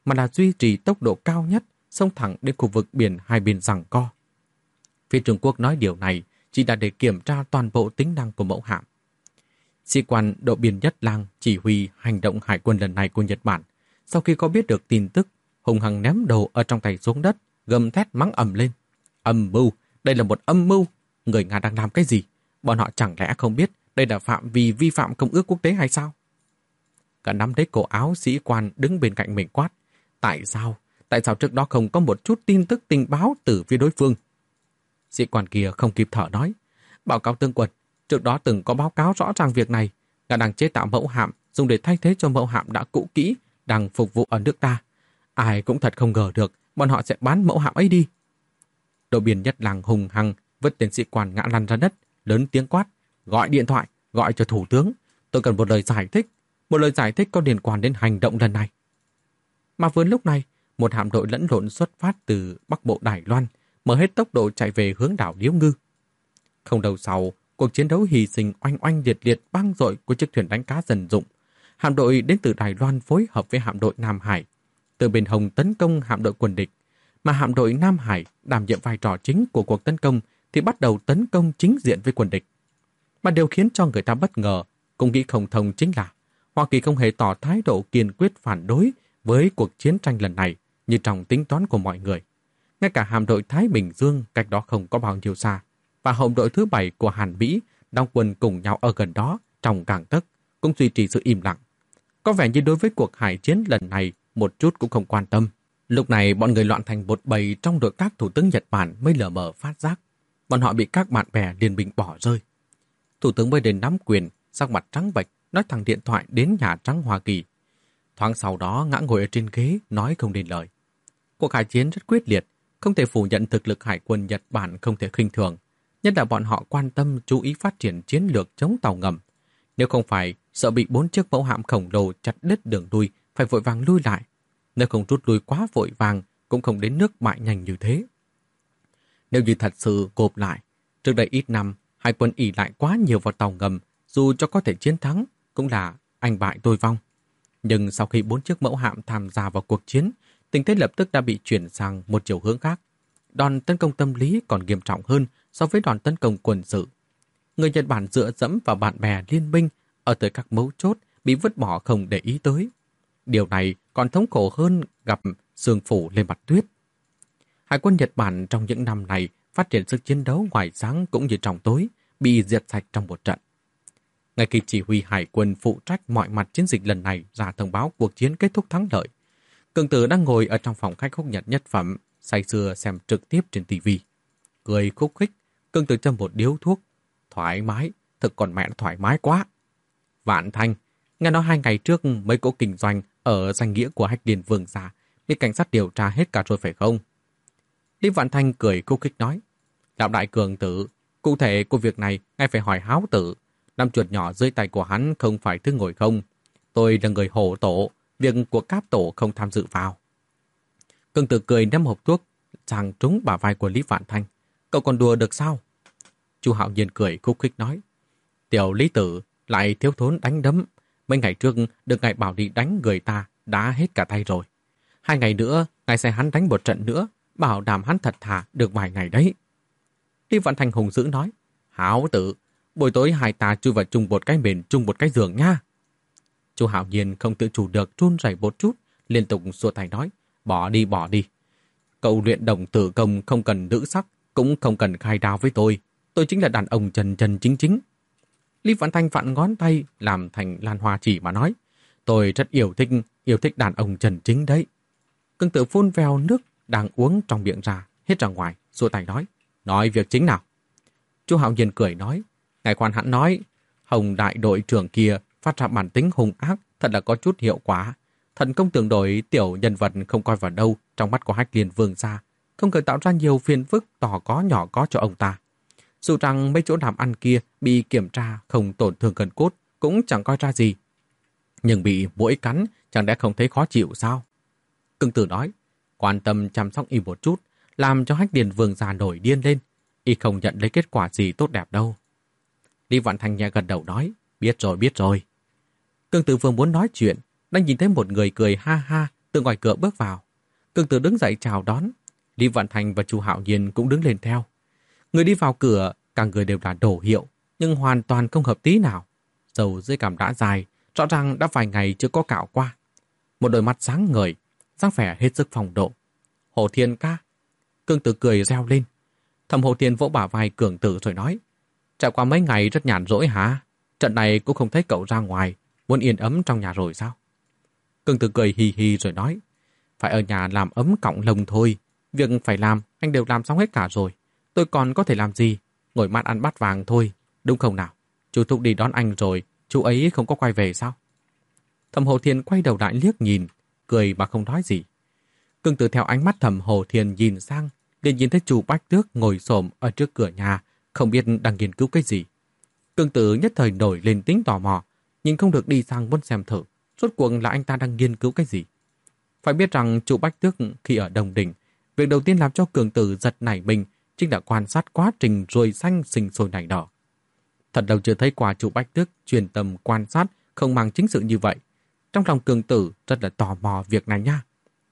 mà là duy trì tốc độ cao nhất, xông thẳng đến khu vực biển hai bên giằng co. Phía Trung Quốc nói điều này chỉ là để kiểm tra toàn bộ tính năng của mẫu hạm. Sĩ quan đội biên Nhất Lang chỉ huy hành động hải quân lần này của Nhật Bản, sau khi có biết được tin tức, hùng hăng ném đồ ở trong tay xuống đất, gầm thét mắng ầm lên. Âm mưu, đây là một âm mưu, người Nga đang làm cái gì? Bọn họ chẳng lẽ không biết đây là phạm vi vi phạm công ước quốc tế hay sao? Cả nắm lấy cổ áo sĩ quan đứng bên cạnh mình quát. Tại sao? Tại sao trước đó không có một chút tin tức tình báo từ phía đối phương? Sĩ quan kia không kịp thở nói. Báo cáo tướng quân, trước đó từng có báo cáo rõ ràng việc này. Nga đang chế tạo mẫu hạm dùng để thay thế cho mẫu hạm đã cũ kỹ, đang phục vụ ở nước ta. Ai cũng thật không ngờ được bọn họ sẽ bán mẫu hạm ấy đi. Đội biên Nhất Lang hùng hăng vứt tên sĩ quan ngã lăn ra đất, lớn tiếng quát. Gọi điện thoại, gọi cho thủ tướng. Tôi cần một lời giải thích. Một lời giải thích có liên quan đến hành động lần này. Mà vừa lúc này, một hạm đội lẫn lộn xuất phát từ Bắc Bộ Đài Loan, mở hết tốc độ chạy về hướng đảo Điếu Ngư. Không lâu sau, cuộc chiến đấu hy sinh oanh oanh liệt liệt vang dội của chiếc thuyền đánh cá Dần Dụng. Hạm đội đến từ Đài Loan phối hợp với hạm đội Nam Hải, từ bên hồng tấn công hạm đội quân địch, mà hạm đội Nam Hải đảm nhiệm vai trò chính của cuộc tấn công thì bắt đầu tấn công chính diện với quân địch. Mà điều khiến cho người ta bất ngờ, cũng nghĩ không thông chính là Hoa Kỳ không hề tỏ thái độ kiên quyết phản đối với cuộc chiến tranh lần này như trong tính toán của mọi người. Ngay cả hạm đội Thái Bình Dương cách đó không có bao nhiêu xa, và hạm đội thứ bảy của Hàn Mỹ đóng quân cùng nhau ở gần đó trong gang tấc cũng duy trì sự im lặng. Có vẻ như đối với cuộc hải chiến lần này một chút cũng không quan tâm. Lúc này bọn người loạn thành một bầy trong đội các thủ tướng Nhật Bản mới lờ mờ phát giác. Bọn họ bị các bạn bè liên minh bỏ rơi. Thủ tướng mới đến nắm quyền, sắc mặt trắng bệch, nói thẳng điện thoại đến Nhà Trắng Hoa Kỳ. Thoáng sau đó ngã ngồi ở trên ghế, nói không nên lời. Cuộc hải chiến rất quyết liệt, không thể phủ nhận thực lực hải quân Nhật Bản không thể khinh thường, nhất là bọn họ quan tâm chú ý phát triển chiến lược chống tàu ngầm. Nếu không phải sợ bị bốn chiếc mẫu hạm khổng lồ chặt đứt đường lui, phải vội vàng lui lại. Nếu không rút lui quá vội vàng, cũng không đến nước bại nhanh như thế. Nếu như thật sự gộp lại, trước đây ít năm, hải quân ỷ lại quá nhiều vào tàu ngầm, dù cho có thể chiến thắng, cũng là anh bại tôi vong. Nhưng sau khi bốn chiếc mẫu hạm tham gia vào cuộc chiến, tình thế lập tức đã bị chuyển sang một chiều hướng khác. Đòn tấn công tâm lý còn nghiêm trọng hơn so với đòn tấn công quân sự. Người Nhật Bản dựa dẫm vào bạn bè liên minh ở tới các mấu chốt bị vứt bỏ không để ý tới. Điều này còn thống khổ hơn gặp sương phủ lên mặt tuyết. Hải quân Nhật Bản trong những năm này phát triển sức chiến đấu ngoài sáng cũng như trong tối, bị diệt sạch trong một trận. Ngay khi chỉ huy hải quân phụ trách mọi mặt chiến dịch lần này ra thông báo cuộc chiến kết thúc thắng lợi, Cường Tử đang ngồi ở trong phòng khách húc nhật nhất phẩm, say sưa xem trực tiếp trên tivi. Cười khúc khích, Cường Tử châm một điếu thuốc. Thoải mái, thực còn mẹ thoải mái quá. Vạn Thanh, nghe nói hai ngày trước mấy cỗ kinh doanh ở danh nghĩa của Hách Liên Vương gia bị cảnh sát điều tra hết cả rồi phải không? Lý Vạn Thanh cười khúc khích nói. Lão đại Cường Tử, cụ thể của việc này ngay phải hỏi Háo Tử. Năm chuột nhỏ dưới tay của hắn không phải thứ ngồi không. Tôi là người hổ tổ, việc của Cáp Tổ không tham dự vào. Cường Tử cười ném hộp thuốc sang trúng bả vai của Lý Vạn Thanh. Cậu còn đùa được sao? Chu Hạo Nhiên cười khúc khích nói. Tiểu Lý Tử lại thiếu thốn đánh đấm. Mấy ngày trước được ngài bảo đi đánh người ta đã hết cả tay rồi. Hai ngày nữa ngài sẽ hắn đánh một trận nữa, bảo đảm hắn thật thà được vài ngày đấy. Lý Vạn Thanh hùng dữ nói. Háo Tử, buổi tối hai ta chui vào chung một cái mền chung một cái giường nha. Chu Hạo Nhiên không tự chủ được run rẩy một chút, liên tục xua tay nói. Bỏ đi bỏ đi. Cậu luyện đồng tử công không cần nữ sắc, cũng không cần khai đao với tôi. Tôi chính là đàn ông chân chân chính chính. Lý Vạn Thanh vặn ngón tay làm thành lan hoa chỉ mà nói. Tôi rất yêu thích, yêu thích đàn ông chân chính đấy. Cường Tử phun vèo nước đang uống trong miệng ra, hết ra ngoài, xua tay nói. Nói việc chính nào. Chu Hạo Nhiên cười nói. Ngài khoan hãn nói, Hồng đại đội trưởng kia phát ra bản tính hung ác thật là có chút hiệu quả. Thần công tưởng đổi tiểu nhân vật không coi vào đâu trong mắt của Hách Liên Vương gia, không cần tạo ra nhiều phiền phức to có nhỏ có cho ông ta. Dù rằng mấy chỗ làm ăn kia bị kiểm tra không tổn thương gần cốt cũng chẳng coi ra gì. Nhưng bị muỗi cắn chẳng lẽ không thấy khó chịu sao? Cường Tử nói, quan tâm chăm sóc y một chút, làm cho Hách Liên Vương gia nổi điên lên. Y không nhận lấy kết quả gì tốt đẹp đâu. Lý Vạn Thanh nhẹ gật đầu nói, biết rồi biết rồi. Cường Tử vừa muốn nói chuyện, đang nhìn thấy một người cười ha ha từ ngoài cửa bước vào. Cương Tử đứng dậy chào đón. Lý Vận Thành và Chu Hạo Nhiên cũng đứng lên theo. Người đi vào cửa, cả người đều là đồ hiệu, nhưng hoàn toàn không hợp tí nào. Râu dưới cằm đã dài, rõ ràng đã vài ngày chưa có cạo qua. Một đôi mắt sáng ngời, dáng vẻ hết sức phong độ. Hồ Thiên ca. Cương Tử cười reo lên. Thẩm Hồ Thiên vỗ bả vai Cường Tử rồi nói, trải qua mấy ngày rất nhàn rỗi hả? Trận này cũng không thấy cậu ra ngoài, muốn yên ấm trong nhà rồi sao? Cương Tử cười hì hì rồi nói, phải ở nhà làm ấm cọng lông thôi. Việc phải làm, anh đều làm xong hết cả rồi. Tôi còn có thể làm gì? Ngồi mát ăn bát vàng thôi, đúng không nào? Chú Thúc đi đón anh rồi, chú ấy không có quay về sao? Thẩm Hồ Thiên quay đầu lại liếc nhìn, cười mà không nói gì. Cương Tử theo ánh mắt Thẩm Hồ Thiên nhìn sang, liền nhìn thấy Chu Bách Tước ngồi xổm ở trước cửa nhà, không biết đang nghiên cứu cái gì. Cương Tử nhất thời nổi lên tính tò mò, nhưng không được đi sang muốn xem thử, rốt cuộc là anh ta đang nghiên cứu cái gì. Phải biết rằng Chu Bách Tước khi ở Đồng Đình, việc đầu tiên làm cho Cương Tử giật nảy mình chính là quan sát quá trình ruồi xanh sinh sôi nảy nở. Thật lâu chưa thấy qua Chu Bách Tước chuyên tâm quan sát không mang chính sự như vậy. Trong lòng Cương Tử rất là tò mò việc này nha.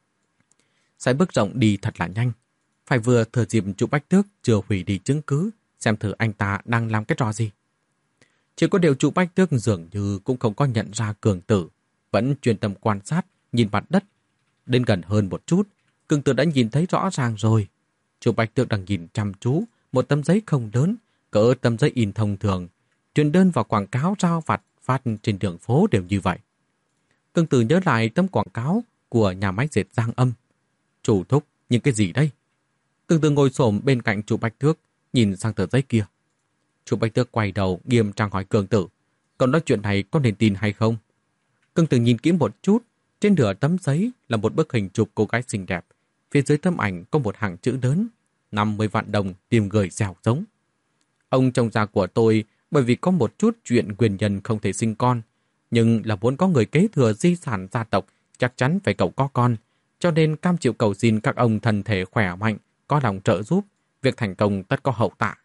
Sải bước rộng đi thật là nhanh. Phải vừa thừa dịp Chu Bách Tước chưa hủy đi chứng cứ, xem thử anh ta đang làm cái trò gì. Chỉ có điều Chu Bách Tước dường như cũng không có nhận ra Cương Tử, vẫn chuyên tâm quan sát, nhìn mặt đất. Đến gần hơn một chút, Cương Tử đã nhìn thấy rõ ràng rồi. Chu Bách Tước đang nhìn chăm chú một tấm giấy không lớn, cỡ tấm giấy in thông thường, truyền đơn và quảng cáo rao vặt phát trên đường phố đều như vậy. Cương Tử nhớ lại tấm quảng cáo của nhà máy dệt Giang Âm. Chủ Thúc, những cái gì đây? Cương Tử ngồi xổm bên cạnh Chu Bách Tước, nhìn sang tờ giấy kia. Chu Bách Tước quay đầu nghiêm trang hỏi Cương Tử, còn nói chuyện này có nên tin hay không? Cương Tử nhìn kỹ một chút, trên nửa tấm giấy là một bức hình chụp cô gái xinh đẹp. Phía dưới tấm ảnh có một hàng chữ lớn, năm mươi vạn đồng tìm người gieo giống. Ông chồng già của tôi bởi vì có một chút chuyện nguyên nhân không thể sinh con, nhưng là muốn có người kế thừa di sản gia tộc, chắc chắn phải cậu có con, cho nên cam chịu cầu xin các ông thân thể khỏe mạnh, có lòng trợ giúp, việc thành công tất có hậu tạ.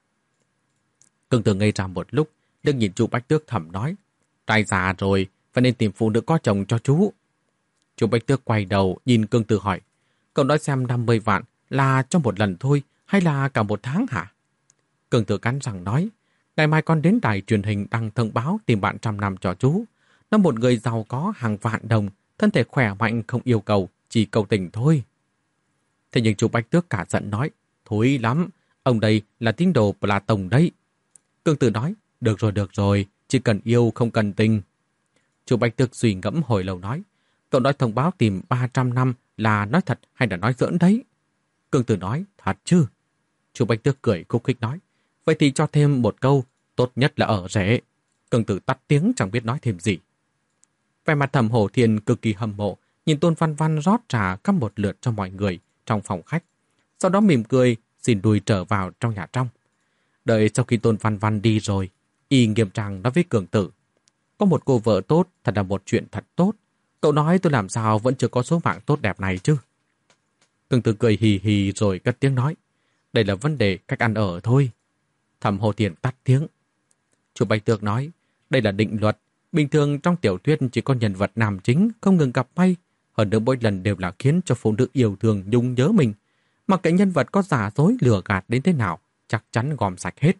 Cương Tử ngây ra một lúc, được nhìn Chu Bách Tước thầm nói, trai già rồi, phải nên tìm phụ nữ có chồng cho chú. Chu Bách Tước quay đầu nhìn Cương Tử hỏi, cậu nói xem năm mươi vạn là cho một lần thôi hay là cả một tháng hả? Cương Tử cắn răng nói, ngày mai con đến đài truyền hình đăng thông báo tìm bạn trăm năm cho chú. Nó một người giàu có hàng vạn đồng, thân thể khỏe mạnh không yêu cầu, chỉ cầu tình thôi. Thế nhưng Chu Bách Tước cả giận nói, thối lắm, ông đây là tín đồ Platon đấy. Cương Tử nói, được rồi được rồi, chỉ cần yêu không cần tình. Chu Bách Tước suy ngẫm hồi lâu nói, cậu nói thông báo tìm ba trăm năm là nói thật hay là nói giỡn đấy? Cương Tử nói, thật chứ? Chu Bách Tước cười khúc khích nói, vậy thì cho thêm một câu, tốt nhất là ở rể. Cương Tử tắt tiếng chẳng biết nói thêm gì. Vẻ mặt Thẩm Hồ Thiên cực kỳ hâm mộ, nhìn Tôn Văn Văn rót trà cắp một lượt cho mọi người trong phòng khách. Sau đó mỉm cười, xin đuổi trở vào trong nhà trong. Đợi sau khi Tôn Văn Văn đi rồi, y nghiêm trang nói với Cương Tử, có một cô vợ tốt thật là một chuyện thật tốt. Cậu nói tôi làm sao vẫn chưa có số mạng tốt đẹp này chứ? Cương Tử cười hì hì rồi cất tiếng nói, đây là vấn đề cách ăn ở thôi. Thẩm Hồ Thiên tắt tiếng. Chu Bách Tước nói, đây là định luật. Bình thường trong tiểu thuyết chỉ có nhân vật nam chính không ngừng gặp may, hơn nữa mỗi lần đều là khiến cho phụ nữ yêu thương nhung nhớ mình. Mặc kệ nhân vật có giả dối lừa gạt đến thế nào, chắc chắn gom sạch hết.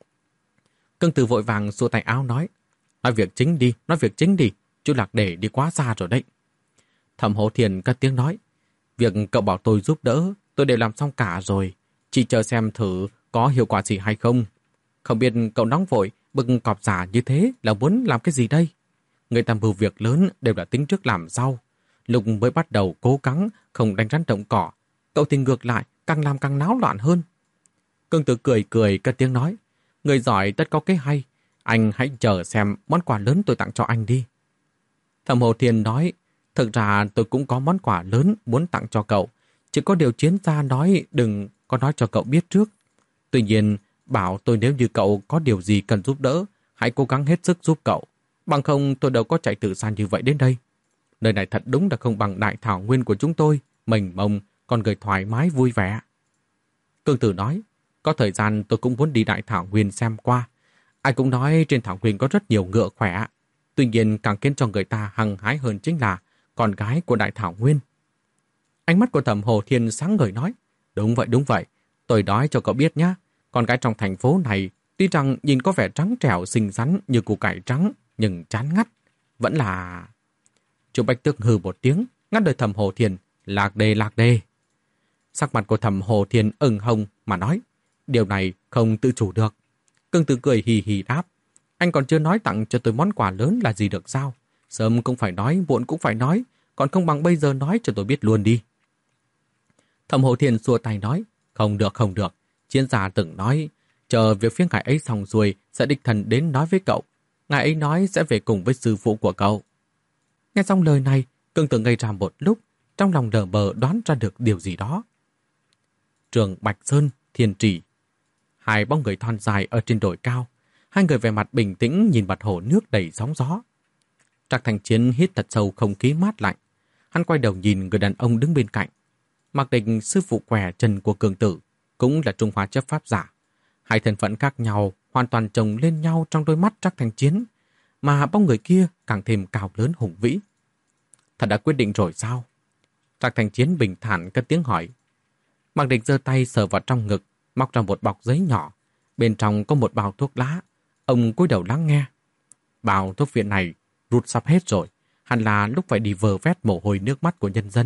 Cương Tử vội vàng xua tay áo nói, nói việc chính đi, nói việc chính đi, chú Lạc để đi quá xa rồi đấy. Thẩm Hồ Thiên cất tiếng nói, việc cậu bảo tôi giúp đỡ, tôi đều làm xong cả rồi, chỉ chờ xem thử có hiệu quả gì hay không. Không biết cậu nóng vội, bực cọp giả như thế là muốn làm cái gì đây? Người ta mưu việc lớn đều là tính trước làm sau. Lúc mới bắt đầu cố gắng không đánh rắn động cỏ, cậu thì ngược lại càng làm càng náo loạn hơn. Cương Tử cười cười cất tiếng nói, người giỏi tất có cái hay, anh hãy chờ xem món quà lớn tôi tặng cho anh đi. Thẩm Hồ Thiên nói, thực ra tôi cũng có món quà lớn muốn tặng cho cậu, chỉ có điều Chiến gia nói đừng có nói cho cậu biết trước. Tuy nhiên, bảo tôi nếu như cậu có điều gì cần giúp đỡ, hãy cố gắng hết sức giúp cậu. Bằng không tôi đâu có chạy từ xa như vậy đến đây. Nơi này thật đúng là không bằng đại thảo nguyên của chúng tôi, mênh mông, con người thoải mái vui vẻ. Cương Tử nói, có thời gian tôi cũng muốn đi đại thảo nguyên xem qua. Ai cũng nói trên thảo nguyên có rất nhiều ngựa khỏe. Tuy nhiên càng khiến cho người ta hăng hái hơn chính là con gái của đại thảo nguyên. Ánh mắt của Thẩm Hồ Thiên sáng ngời nói, đúng vậy, đúng vậy, tôi nói cho cậu biết nhá, con gái trong thành phố này tuy rằng nhìn có vẻ trắng trẻo xinh xắn như củ cải trắng, nhưng chán ngắt, vẫn là... Chu Bạch Tước hừ một tiếng, ngắt lời Thẩm Hồ Thiên, lạc đề lạc đề. Sắc mặt của Thẩm Hồ Thiên ửng hồng mà nói, điều này không tự chủ được. Cương Tử cười hì hì đáp, anh còn chưa nói tặng cho tôi món quà lớn là gì được sao? Sớm cũng phải nói, muộn cũng phải nói, còn không bằng bây giờ nói cho tôi biết luôn đi. Thẩm Hồ Thiên xua tay nói, không được, không được. Chiến gia từng nói, chờ việc phía ngài ấy xong rồi sẽ đích thân đến nói với cậu. Ngài ấy nói sẽ về cùng với sư phụ của cậu. Nghe xong lời này, Cương Tử ngây ra một lúc, trong lòng đờ bờ đoán ra được điều gì đó. Trường Bạch Sơn, Thiên Trì. Hai bóng người thon dài ở trên đồi cao. Hai người về mặt bình tĩnh nhìn mặt hồ nước đầy sóng gió. Trạc Thành Chiến hít thật sâu không khí mát lạnh. Hắn quay đầu nhìn người đàn ông đứng bên cạnh. Mặc định sư phụ què chân của Cường Tử cũng là Trung Hoa chấp pháp giả. Hai thân phận khác nhau hoàn toàn chồng lên nhau trong đôi mắt Trác Thành Chiến, mà bóng người kia càng thêm cao lớn hùng vĩ. Thật đã quyết định rồi sao? Trác Thành Chiến bình thản cất tiếng hỏi. Mạc Địch giơ tay sờ vào trong ngực, móc ra một bọc giấy nhỏ. Bên trong có một bao thuốc lá. Ông cúi đầu lắng nghe. Bao thuốc viện này rút sắp hết rồi. Hẳn là lúc phải đi vơ vét mồ hôi nước mắt của nhân dân.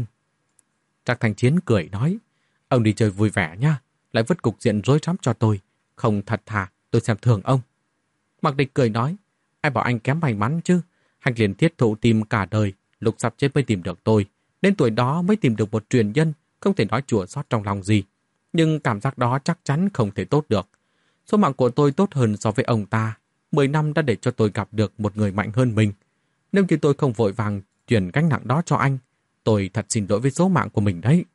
Trác Thành Chiến cười nói. Ông đi chơi vui vẻ nha. Lại vứt cục diện rối rắm cho tôi. Không thật thà, tôi xem thường ông. Mạc Địch cười nói. Ai bảo anh kém may mắn chứ. Hành liền thiết thụ tìm cả đời. Lục sắp chết mới tìm được tôi. Đến tuổi đó mới tìm được một truyền nhân. Không thể nói chùa xót trong lòng gì. Nhưng cảm giác đó chắc chắn không thể tốt được. Số mạng của tôi tốt hơn so với ông ta. Mười năm đã để cho tôi gặp được một người mạnh hơn mình. Nếu như tôi không vội vàng chuyển gánh nặng đó cho anh, tôi thật xin lỗi với số mạng của mình đấy.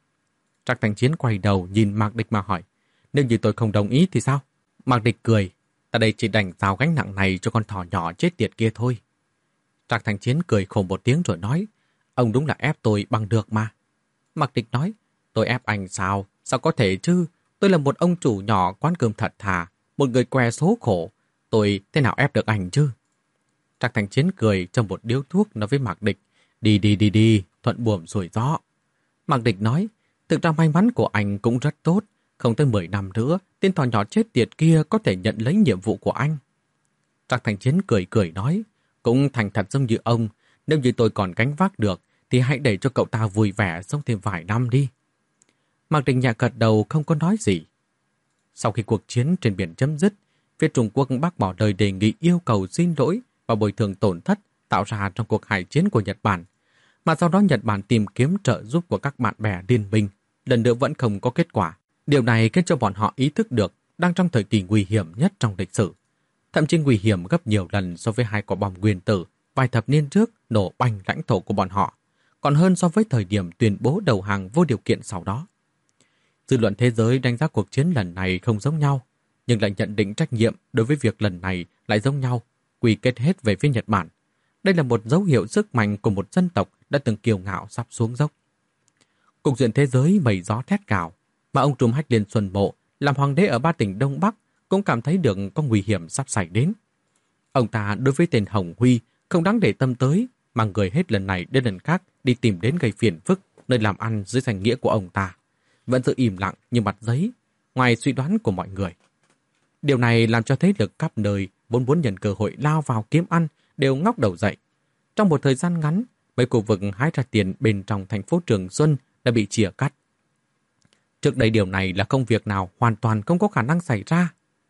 Trác Thành Chiến quay đầu nhìn Mạc Địch mà hỏi. Nếu như tôi không đồng ý thì sao? Mạc Địch cười. Ta đây chỉ đành giao gánh nặng này cho con thỏ nhỏ chết tiệt kia thôi. Trác Thành Chiến cười khổ một tiếng rồi nói. Ông đúng là ép tôi bằng được mà. Mạc Địch nói. Tôi ép anh sao? Sao có thể chứ? Tôi là một ông chủ nhỏ quán cơm thật thà, một người què số khổ. Tôi thế nào ép được anh chứ? Trác Thành Chiến cười trong một điếu thuốc nói với Mạc Địch. Đi đi đi đi, thuận buồm xuôi gió. Mạc Địch nói. Thực ra may mắn của anh cũng rất tốt. Không tới mười năm nữa, tên thỏ nhỏ chết tiệt kia có thể nhận lấy nhiệm vụ của anh. Trác Thành Chiến cười cười nói. Cũng thành thật giống như ông. Nếu như tôi còn gánh vác được, thì hãy để cho cậu ta vui vẻ sống thêm vài năm đi. Mạc Địch nhẹ gật đầu không có nói gì. Sau khi cuộc chiến trên biển chấm dứt, phía Trung Quốc bác bỏ lời đề nghị yêu cầu xin lỗi và bồi thường tổn thất tạo ra trong cuộc hải chiến của Nhật Bản. Mà sau đó Nhật Bản tìm kiếm trợ giúp của các bạn bè liên minh, lần nữa vẫn không có kết quả. Điều này khiến cho bọn họ ý thức được đang trong thời kỳ nguy hiểm nhất trong lịch sử. Thậm chí nguy hiểm gấp nhiều lần so với hai quả bom nguyên tử vài thập niên trước nổ banh lãnh thổ của bọn họ, còn hơn so với thời điểm tuyên bố đầu hàng vô điều kiện sau đó. Dư luận thế giới đánh giá cuộc chiến lần này không giống nhau, nhưng lại nhận định trách nhiệm đối với việc lần này lại giống nhau, quy kết hết về phía Nhật Bản. Đây là một dấu hiệu sức mạnh của một dân tộc đã từng kiêu ngạo sắp xuống dốc. Cục diện thế giới mây gió thét gào, mà ông trùm Hách Liên Xuân Mộ làm hoàng đế ở ba tỉnh Đông Bắc cũng cảm thấy được có nguy hiểm sắp xảy đến. Ông ta đối với tên Hồng Huy không đáng để tâm tới, mang người hết lần này đến lần khác đi tìm đến gây phiền phức nơi làm ăn dưới danh nghĩa của ông ta. Vẫn giữ im lặng như mặt giấy, ngoài suy đoán của mọi người. Điều này làm cho thế lực khắp nơi vốn muốn nhận cơ hội lao vào kiếm ăn đều ngóc đầu dậy. Trong một thời gian ngắn, mấy khu vực hái ra tiền bên trong thành phố Trường Xuân đã bị chia cắt. Trước đây điều này là công việc nào hoàn toàn không có khả năng xảy ra.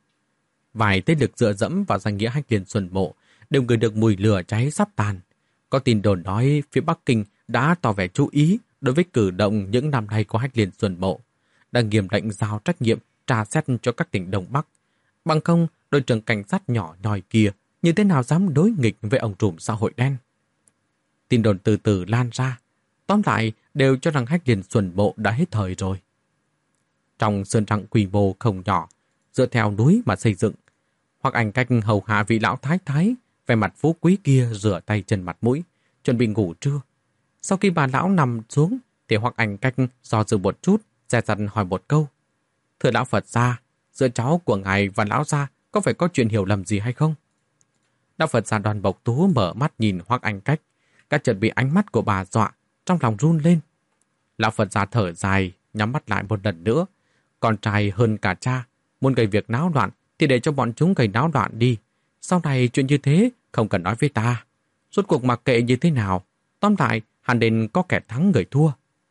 Vài thế lực dựa dẫm vào danh nghĩa Hách Liên Xuân Mộ đều ngửi được mùi lửa cháy sắp tàn. Có tin đồn nói phía Bắc Kinh đã tỏ vẻ chú ý đối với cử động những năm nay của Hách Liên Xuân Mộ, đang nghiêm lệnh giao trách nhiệm tra xét cho các tỉnh Đông Bắc. Bằng không, đội trưởng cảnh sát nhỏ nhoi kia như thế nào dám đối nghịch với ông trùm xã hội đen. Tin đồn từ từ lan ra, tóm lại đều cho rằng Hách Liên Xuân Mộ đã hết thời rồi. Trong sơn trăng quy mô không nhỏ, dựa theo núi mà xây dựng, hoặc ảnh cách hầu hạ vị lão thái thái, về mặt phú quý kia rửa tay chân mặt mũi, chuẩn bị ngủ trưa. Sau khi bà lão nằm xuống, thì hoặc ảnh cách do dự một chút, dè dặt hỏi một câu. Thưa lão Phật gia, giữa cháu của ngài và lão gia có phải có chuyện hiểu lầm gì hay không? Lão Phật gia Đoàn Bộc Tú mở mắt nhìn hoặc ảnh cách, các chợt bị ánh mắt của bà dọa, trong lòng run lên. Lão Phật già thở dài, nhắm mắt lại một lần nữa. Con trai hơn cả cha, muốn gây việc náo loạn thì để cho bọn chúng gây náo loạn đi. Sau này chuyện như thế không cần nói với ta. Rốt cuộc mặc kệ như thế nào, tóm lại hẳn nên có kẻ thắng người thua.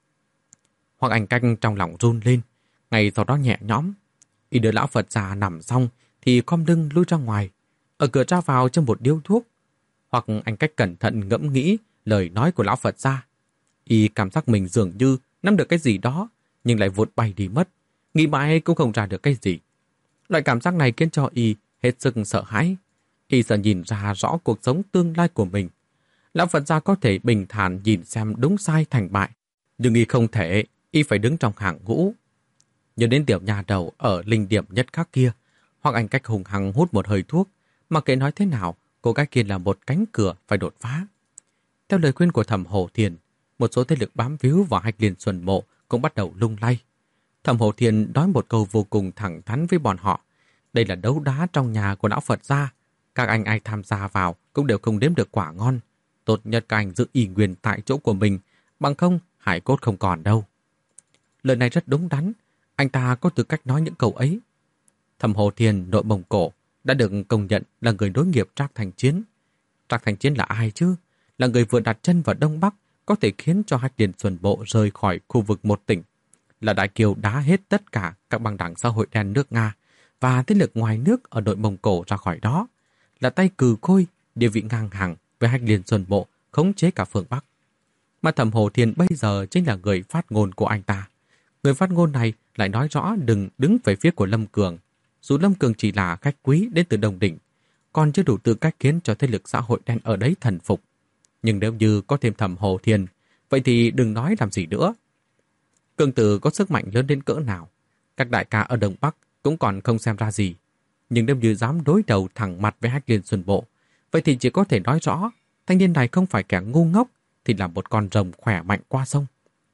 Hoặc Ảnh Canh trong lòng run lên, ngay sau đó nhẹ nhõm. Y đưa lão Phật già nằm xong thì khom lưng lui ra ngoài. Ở cửa ra vào trong một điếu thuốc. Hoặc Anh Cách cẩn thận ngẫm nghĩ lời nói của lão Phật già. Y cảm giác mình dường như nắm được cái gì đó, nhưng lại vụt bay đi mất. Nghĩ mãi cũng không ra được cái gì. Loại cảm giác này khiến cho Y hết sức sợ hãi. Y sợ nhìn ra rõ cuộc sống tương lai của mình. Lão Phật gia có thể bình thản nhìn xem đúng sai thành bại. Nhưng Y không thể, Y phải đứng trong hàng ngũ. Nhớ đến tiểu nhà đầu ở linh điểm nhất khắc kia, Hoặc Anh Cách hùng hăng hút một hơi thuốc, mà kệ nói thế nào, cô gái kia là một cánh cửa phải đột phá. Theo lời khuyên của Thẩm Hổ Thiền, một số thế lực bám víu vào Hạch Liên Xuân Mộ cũng bắt đầu lung lay. Thẩm Hổ Thiền nói một câu vô cùng thẳng thắn với bọn họ. Đây là đấu đá trong nhà của lão Phật gia. Các anh ai tham gia vào cũng đều không đếm được quả ngon. Tốt nhất các anh giữ y nguyên tại chỗ của mình, bằng không hải cốt không còn đâu. Lời này rất đúng đắn, anh ta có tư cách nói những câu ấy. Thẩm Hồ Thiền nội Mông Cổ đã được công nhận là người nối nghiệp Trác Thành Chiến. Trác Thành Chiến là ai chứ? Là người vừa đặt chân vào Đông Bắc, có thể khiến cho Hạch Liên Xuân Bộ rời khỏi khu vực một tỉnh. Là đại kiều đá hết tất cả các băng đảng xã hội đen nước Nga và thế lực ngoài nước ở nội Mông Cổ ra khỏi đó. Là tay cừ khôi, địa vị ngang hàng với Hạch Liên Xuân Bộ khống chế cả phương Bắc. Mà Thẩm Hồ Thiền bây giờ chính là người phát ngôn của anh ta. Người phát ngôn này lại nói rõ đừng đứng về phía của Lâm Cường. Dù Lâm Cường chỉ là khách quý đến từ Đồng Định, còn chưa đủ tư cách khiến cho thế lực xã hội đen ở đấy thần phục. Nhưng nếu như có thêm Thẩm Hồ Thiền, vậy thì đừng nói làm gì nữa. Cường Tử có sức mạnh lớn đến cỡ nào, các đại ca ở Đông Bắc cũng còn không xem ra gì. Nhưng nếu như dám đối đầu thẳng mặt với Hách Liên Xuân Bộ, vậy thì chỉ có thể nói rõ thanh niên này không phải kẻ ngu ngốc, thì là một con rồng khỏe mạnh qua sông.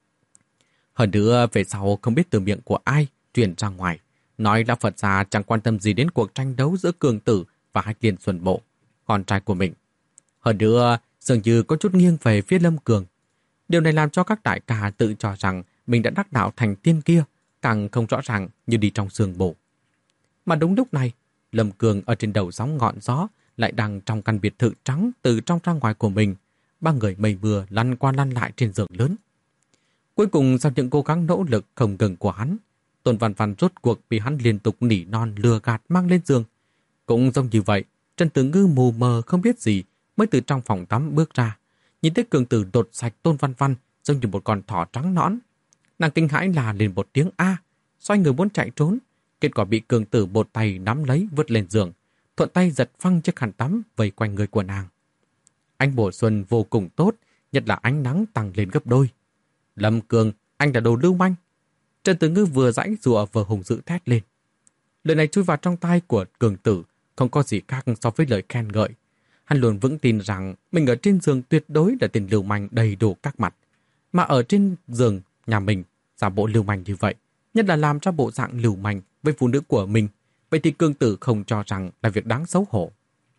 Hơn nữa về sau không biết từ miệng của ai truyền ra ngoài, nói là Phật gia chẳng quan tâm gì đến cuộc tranh đấu giữa Cường Tử và Hách Liên Xuân Bộ, con trai của mình. Hơn nữa dường như có chút nghiêng về phía Lâm Cường. Điều này làm cho các đại ca tự cho rằng mình đã đắc đạo thành tiên kia, càng không rõ ràng như đi trong sương mù. Mà đúng lúc này, Lâm Cường ở trên đầu sóng ngọn gió lại đang trong căn biệt thự trắng từ trong ra ngoài của mình, ba người mây mưa lăn qua lăn lại trên giường lớn. Cuối cùng sau những cố gắng nỗ lực không ngừng của hắn, Tôn Văn Văn rốt cuộc bị hắn liên tục nỉ non lừa gạt mang lên giường. Cũng giống như vậy, Trần Tử Ngư mù mờ không biết gì mới từ trong phòng tắm bước ra, nhìn thấy Cường Tử đột sạch Tôn Văn Văn giống như một con thỏ trắng nõn. Nàng kinh hãi là lên một tiếng a, xoay người muốn chạy trốn, kết quả bị Cường Tử một tay nắm lấy vứt lên giường, thuận tay giật phăng chiếc khăn tắm vây quanh người của nàng. Ánh mùa xuân vô cùng tốt, nhất là ánh nắng tăng lên gấp đôi. Lâm Cường, anh là đồ lưu manh. Trần Tử Ngư vừa giãy giụa vừa hùng dữ thét lên. Lời này chui vào trong tai của Cường Tử không có gì khác so với lời khen ngợi. Hắn luôn vững tin rằng mình ở trên giường tuyệt đối là tên lưu manh đầy đủ các mặt. Mà ở trên giường nhà mình giả bộ lưu manh như vậy, nhất là làm ra bộ dạng lưu manh với phụ nữ của mình, vậy thì Cường Tử không cho rằng là việc đáng xấu hổ.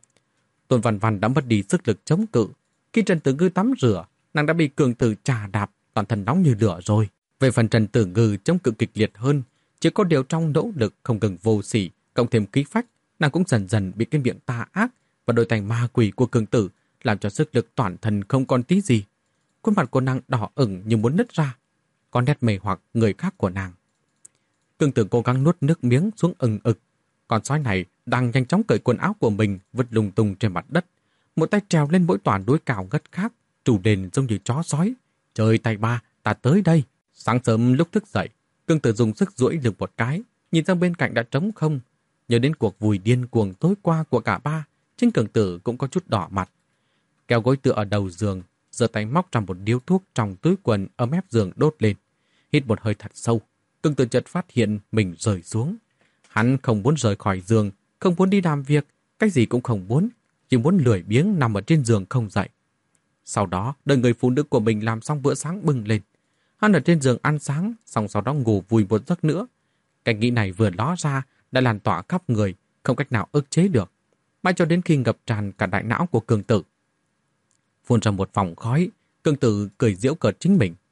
Tôn Văn Văn đã mất đi sức lực chống cự. Khi Trần Tử Ngư tắm rửa, nàng đã bị Cường Tử chà đạp, toàn thân nóng như lửa rồi. Về phần Trần Tử Ngư chống cự kịch liệt hơn, chỉ có điều trong nỗ lực không ngừng vô sỉ, cộng thêm khí phách, nàng cũng dần dần bị cái miệng tà ác và đôi tay ma quỷ của Cường Tử làm cho sức lực toàn thân không còn tí gì. Khuôn mặt của nàng đỏ ửng như muốn nứt ra, có nét mê hoặc người khác của nàng. Cường Tử cố gắng nuốt nước miếng xuống ừng ực. Con sói này đang nhanh chóng cởi quần áo của mình vứt lung tung trên mặt đất, một tay trèo lên mỗi tòa núi cao ngất khác, trù đền giống như chó sói. Trời tay ba, ta tới đây. Sáng sớm lúc thức dậy, Cường Tử dùng sức duỗi lưng một cái, nhìn sang bên cạnh đã trống không. Nhớ đến cuộc vùi điên cuồng tối qua của cả ba, chính Cường Tử cũng có chút đỏ mặt. Kéo gối tựa ở đầu giường, giơ tay móc ra một điếu thuốc trong túi quần ở mép giường đốt lên. Hít một hơi thật sâu, Cường Tử chợt phát hiện mình rơi xuống. Hắn không muốn rời khỏi giường, không muốn đi làm việc, cái gì cũng không muốn, chỉ muốn lười biếng nằm ở trên giường không dậy. Sau đó, đợi người phụ nữ của mình làm xong bữa sáng bưng lên. Hắn ở trên giường ăn sáng, xong sau đó ngủ vùi một giấc nữa. Cái nghĩ này vừa ló ra, đã lan tỏa khắp người, không cách nào ức chế được. Mãi cho đến khi ngập tràn cả đại não của Cường Tử. Phun ra một vòng khói, Cường Tử cười giễu cợt chính mình.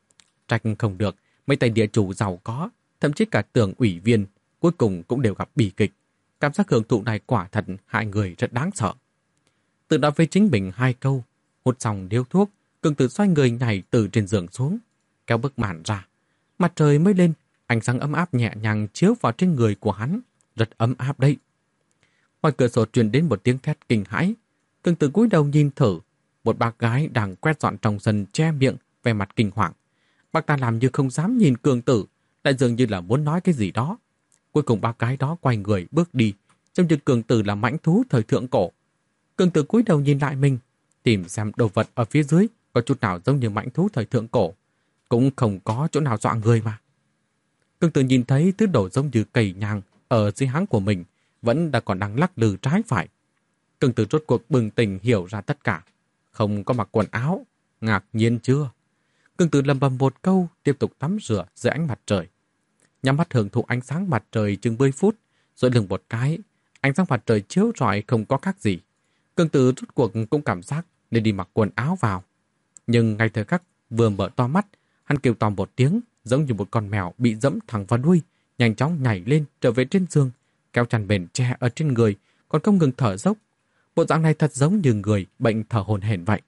Trách không được, mấy tay địa chủ giàu có, thậm chí cả tưởng ủy viên, cuối cùng cũng đều gặp bi kịch. Cảm giác hưởng thụ này quả thật hại người rất đáng sợ. Tự nói với chính mình hai câu, hút xong điếu thuốc, Cường Tử xoay người nhảy từ trên giường xuống, kéo bức màn ra. Mặt trời mới lên, ánh sáng ấm áp nhẹ nhàng chiếu vào trên người của hắn, rất ấm áp đấy. Ngoài cửa sổ truyền đến một tiếng thét kinh hãi. Cường Tử cúi đầu nhìn thử, một bác gái đang quét dọn trong sân che miệng, vẻ mặt kinh hoàng. Bác ta làm như không dám nhìn Cường Tử, lại dường như là muốn nói cái gì đó. Cuối cùng bác gái đó quay người bước đi, trông như Cường Tử là mãnh thú thời thượng cổ. Cường Tử cúi đầu nhìn lại mình, tìm xem đồ vật ở phía dưới có chút nào giống như mãnh thú thời thượng cổ, cũng không có chỗ nào dọa người mà. Cường Tử nhìn thấy thứ đồ giống như cầy nhang ở dưới háng của mình vẫn đã còn đang lắc lư trái phải. Cường Tử rốt cuộc bừng tỉnh hiểu ra tất cả. Không có mặc quần áo, ngạc nhiên chưa? Cường Tử lầm bầm một câu, tiếp tục tắm rửa dưới ánh mặt trời. Nhắm mắt hưởng thụ ánh sáng mặt trời chừng mười phút, rồi lưng một cái, ánh sáng mặt trời chiếu rọi không có khác gì. Cường Tử rốt cuộc cũng cảm giác nên đi mặc quần áo vào. Nhưng ngay thời khắc vừa mở to mắt, hắn kêu to một tiếng, giống như một con mèo bị dẫm thẳng vào đuôi, nhanh chóng nhảy lên trở về trên giường, kéo chăn bền che ở trên người, còn không ngừng thở dốc. Bộ dạng này thật giống như người bệnh thở hổn hển vậy.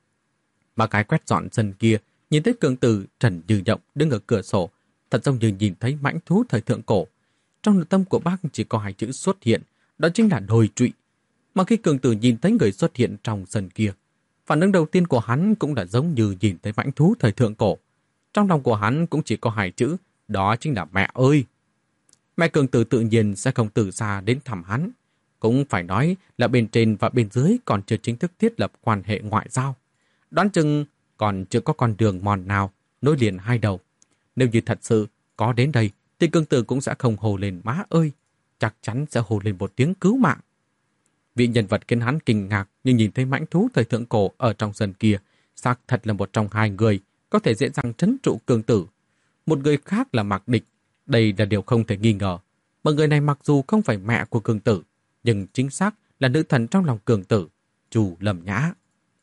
Bà cái quét dọn sân kia, nhìn thấy Cường Tử trần như nhộng đứng ở cửa sổ, thật giống như nhìn thấy mãnh thú thời thượng cổ. Trong nội tâm của bác chỉ có hai chữ xuất hiện, đó chính là đồi trụy. Mà khi Cường Tử nhìn thấy người xuất hiện trong sân kia, phản ứng đầu tiên của hắn cũng là giống như nhìn thấy mãnh thú thời thượng cổ. Trong lòng của hắn cũng chỉ có hai chữ, đó chính là mẹ ơi. Mẹ Cường Tử tự nhiên sẽ không từ xa đến thăm hắn. Cũng phải nói là bên trên và bên dưới còn chưa chính thức thiết lập quan hệ ngoại giao. Đoán chừng còn chưa có con đường mòn nào nối liền hai đầu. Nếu như thật sự có đến đây, thì Cường Tử cũng sẽ không hô lên má ơi, chắc chắn sẽ hô lên một tiếng cứu mạng. Vị nhân vật khiến hắn kinh ngạc nhưng nhìn thấy mãnh thú thời thượng cổ ở trong sân kia, xác thật là một trong hai người có thể dễ dàng trấn trụ Cường Tử. Một người khác là Mạc Địch, đây là điều không thể nghi ngờ. Mà người này mặc dù không phải mẹ của Cường Tử, nhưng chính xác là nữ thần trong lòng Cường Tử, Chu Lâm Nhã.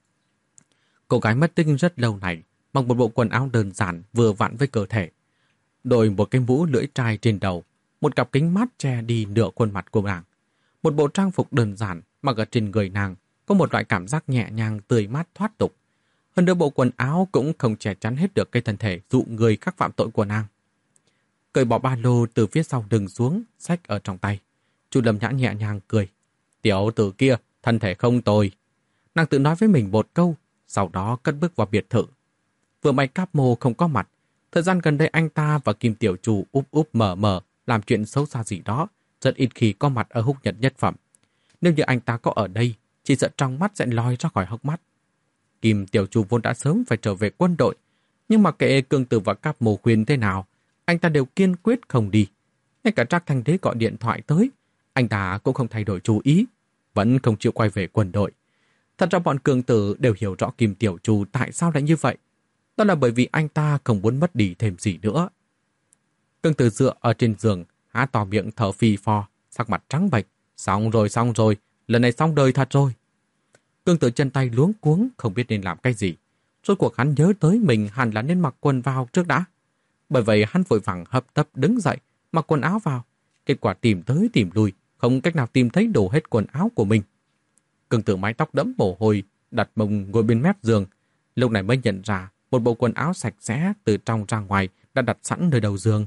Cô gái mất tích rất lâu này, mặc một bộ quần áo đơn giản vừa vặn với cơ thể, đội một cái mũ lưỡi trai trên đầu, một cặp kính mát che đi nửa khuôn mặt của nàng. Một bộ trang phục đơn giản mặc ở trên người nàng có một loại cảm giác nhẹ nhàng tươi mát thoát tục. Hơn nữa bộ quần áo cũng không che chắn hết được cái thân thể dụ người khác phạm tội của nàng. Cởi bỏ ba lô từ phía sau lưng xuống, xách ở trong tay. Chu Lâm Nhã nhẹ nhàng cười. Tiểu tử kia, thân thể không tồi. Nàng tự nói với mình một câu, sau đó cất bước vào biệt thự. Vừa may Cáp Mô không có mặt. Thời gian gần đây anh ta và Kim Tiểu Chủ úp úp mở mở làm chuyện xấu xa gì đó, rất ít khi có mặt ở Húc Nhật Nhất Phẩm. Nếu như anh ta có ở đây, chỉ sợ trong mắt sẽ lòi ra khỏi hốc mắt. Kim Tiểu Chủ vốn đã sớm phải trở về quân đội, nhưng mà kệ Cường Tử và Cáp Mô khuyên thế nào, anh ta đều kiên quyết không đi. Ngay cả Trác Thanh Đế gọi điện thoại tới, anh ta cũng không thay đổi chú ý, vẫn không chịu quay về quân đội. Thật ra bọn Cường Tử đều hiểu rõ Kim Tiểu Chủ tại sao lại như vậy. Đó là bởi vì anh ta không muốn mất đi thêm gì nữa. Cường Tử dựa ở trên giường, há to miệng thở phì phò, sắc mặt trắng bệch. Xong rồi, xong rồi, lần này xong đời thật rồi. Cường Tử chân tay luống cuống, không biết nên làm cái gì. Rốt cuộc hắn nhớ tới mình hẳn là nên mặc quần vào trước đã. Bởi vậy hắn vội vàng hấp tấp đứng dậy, mặc quần áo vào. Kết quả tìm tới tìm lui, không cách nào tìm thấy đủ hết quần áo của mình. Cường Tử mái tóc đẫm mồ hôi, đặt mông ngồi bên mép giường. Lúc này mới nhận ra một bộ quần áo sạch sẽ từ trong ra ngoài đã đặt sẵn nơi đầu giường.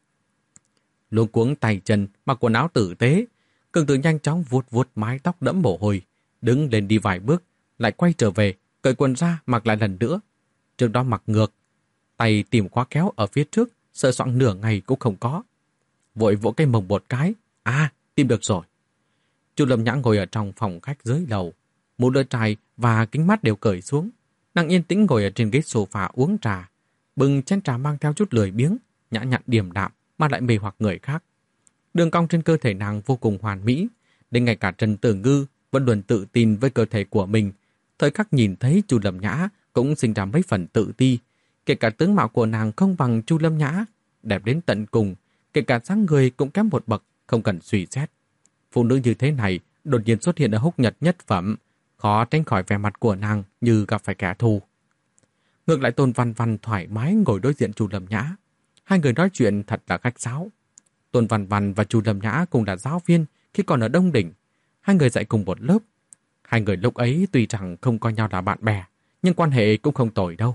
Luống cuống tay chân, mặc quần áo tử tế, Cường Tử nhanh chóng vuốt vuốt mái tóc đẫm mồ hôi, đứng lên đi vài bước, lại quay trở về, cởi quần ra mặc lại lần nữa. Trước đó mặc ngược, tay tìm khóa kéo ở phía trước, sờ soạng nửa ngày cũng không có. Vội vỗ cái mông một cái, à, tìm được rồi. Chu Lâm Nhã ngồi ở trong phòng khách dưới lầu, mũ lưỡi trai và kính mắt đều cởi xuống. Nàng yên tĩnh ngồi ở trên ghế sofa uống trà, bưng chén trà mang theo chút lười biếng, nhã nhặn điềm đạm mà lại mê hoặc người khác. Đường cong trên cơ thể nàng vô cùng hoàn mỹ, đến ngay cả Trần Tử Ngư vẫn luôn tự tin với cơ thể của mình. Thời khắc nhìn thấy Chu Lâm Nhã cũng sinh ra mấy phần tự ti, kể cả tướng mạo của nàng không bằng Chu Lâm Nhã, đẹp đến tận cùng, kể cả dáng người cũng kém một bậc, không cần suy xét. Phụ nữ như thế này đột nhiên xuất hiện ở Húc Nhật Nhất Phẩm, khó tránh khỏi vẻ mặt của nàng như gặp phải kẻ thù. Ngược lại Tôn Văn Văn thoải mái ngồi đối diện Chu Lâm Nhã. Hai người nói chuyện thật là khách sáo. Tôn Văn Văn và Chu Lâm Nhã cùng là giáo viên khi còn ở Đông Đỉnh. Hai người dạy cùng một lớp. Hai người lúc ấy tuy rằng không coi nhau là bạn bè, nhưng quan hệ cũng không tồi đâu.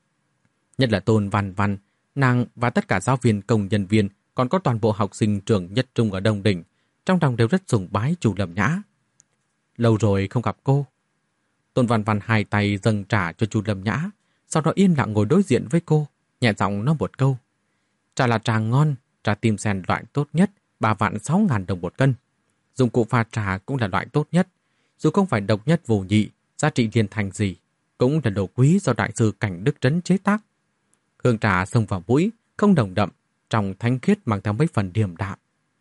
Nhất là Tôn Văn Văn, nàng và tất cả giáo viên công nhân viên, còn có toàn bộ học sinh trường nhất trung ở Đông Đỉnh, trong lòng đều rất sùng bái Chu Lâm Nhã. Lâu rồi không gặp cô. Tôn Văn Văn hai tay dâng trà cho Chu Lâm Nhã, sau đó yên lặng ngồi đối diện với cô, nhẹ giọng nói một câu. Trà là trà ngon, trà tim sen loại tốt nhất, ba vạn sáu ngàn đồng một cân. Dụng cụ pha trà cũng là loại tốt nhất, dù không phải độc nhất vô nhị, giá trị liên thành gì, cũng là đồ quý do đại sư Cảnh Đức Trấn chế tác. Hương trà xông vào mũi, không nồng đậm, trong thanh khiết mang theo mấy phần điềm đạm.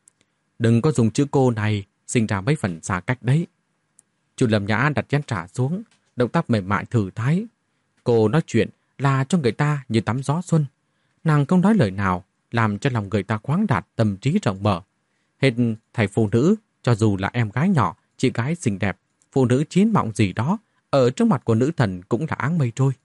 Đừng có dùng chữ cô này, sinh ra mấy phần xa cách đấy. Chu Lâm Nhã đặt chén trà xuống, động tác mềm mại thử thái. Cô nói chuyện là cho người ta như tắm gió xuân. Nàng không nói lời nào, làm cho lòng người ta khoáng đạt, tâm trí rộng mở. Hết thầy phụ nữ, cho dù là em gái nhỏ, chị gái xinh đẹp, phụ nữ chín mọng gì đó, ở trước mặt của nữ thần cũng là áng mây trôi.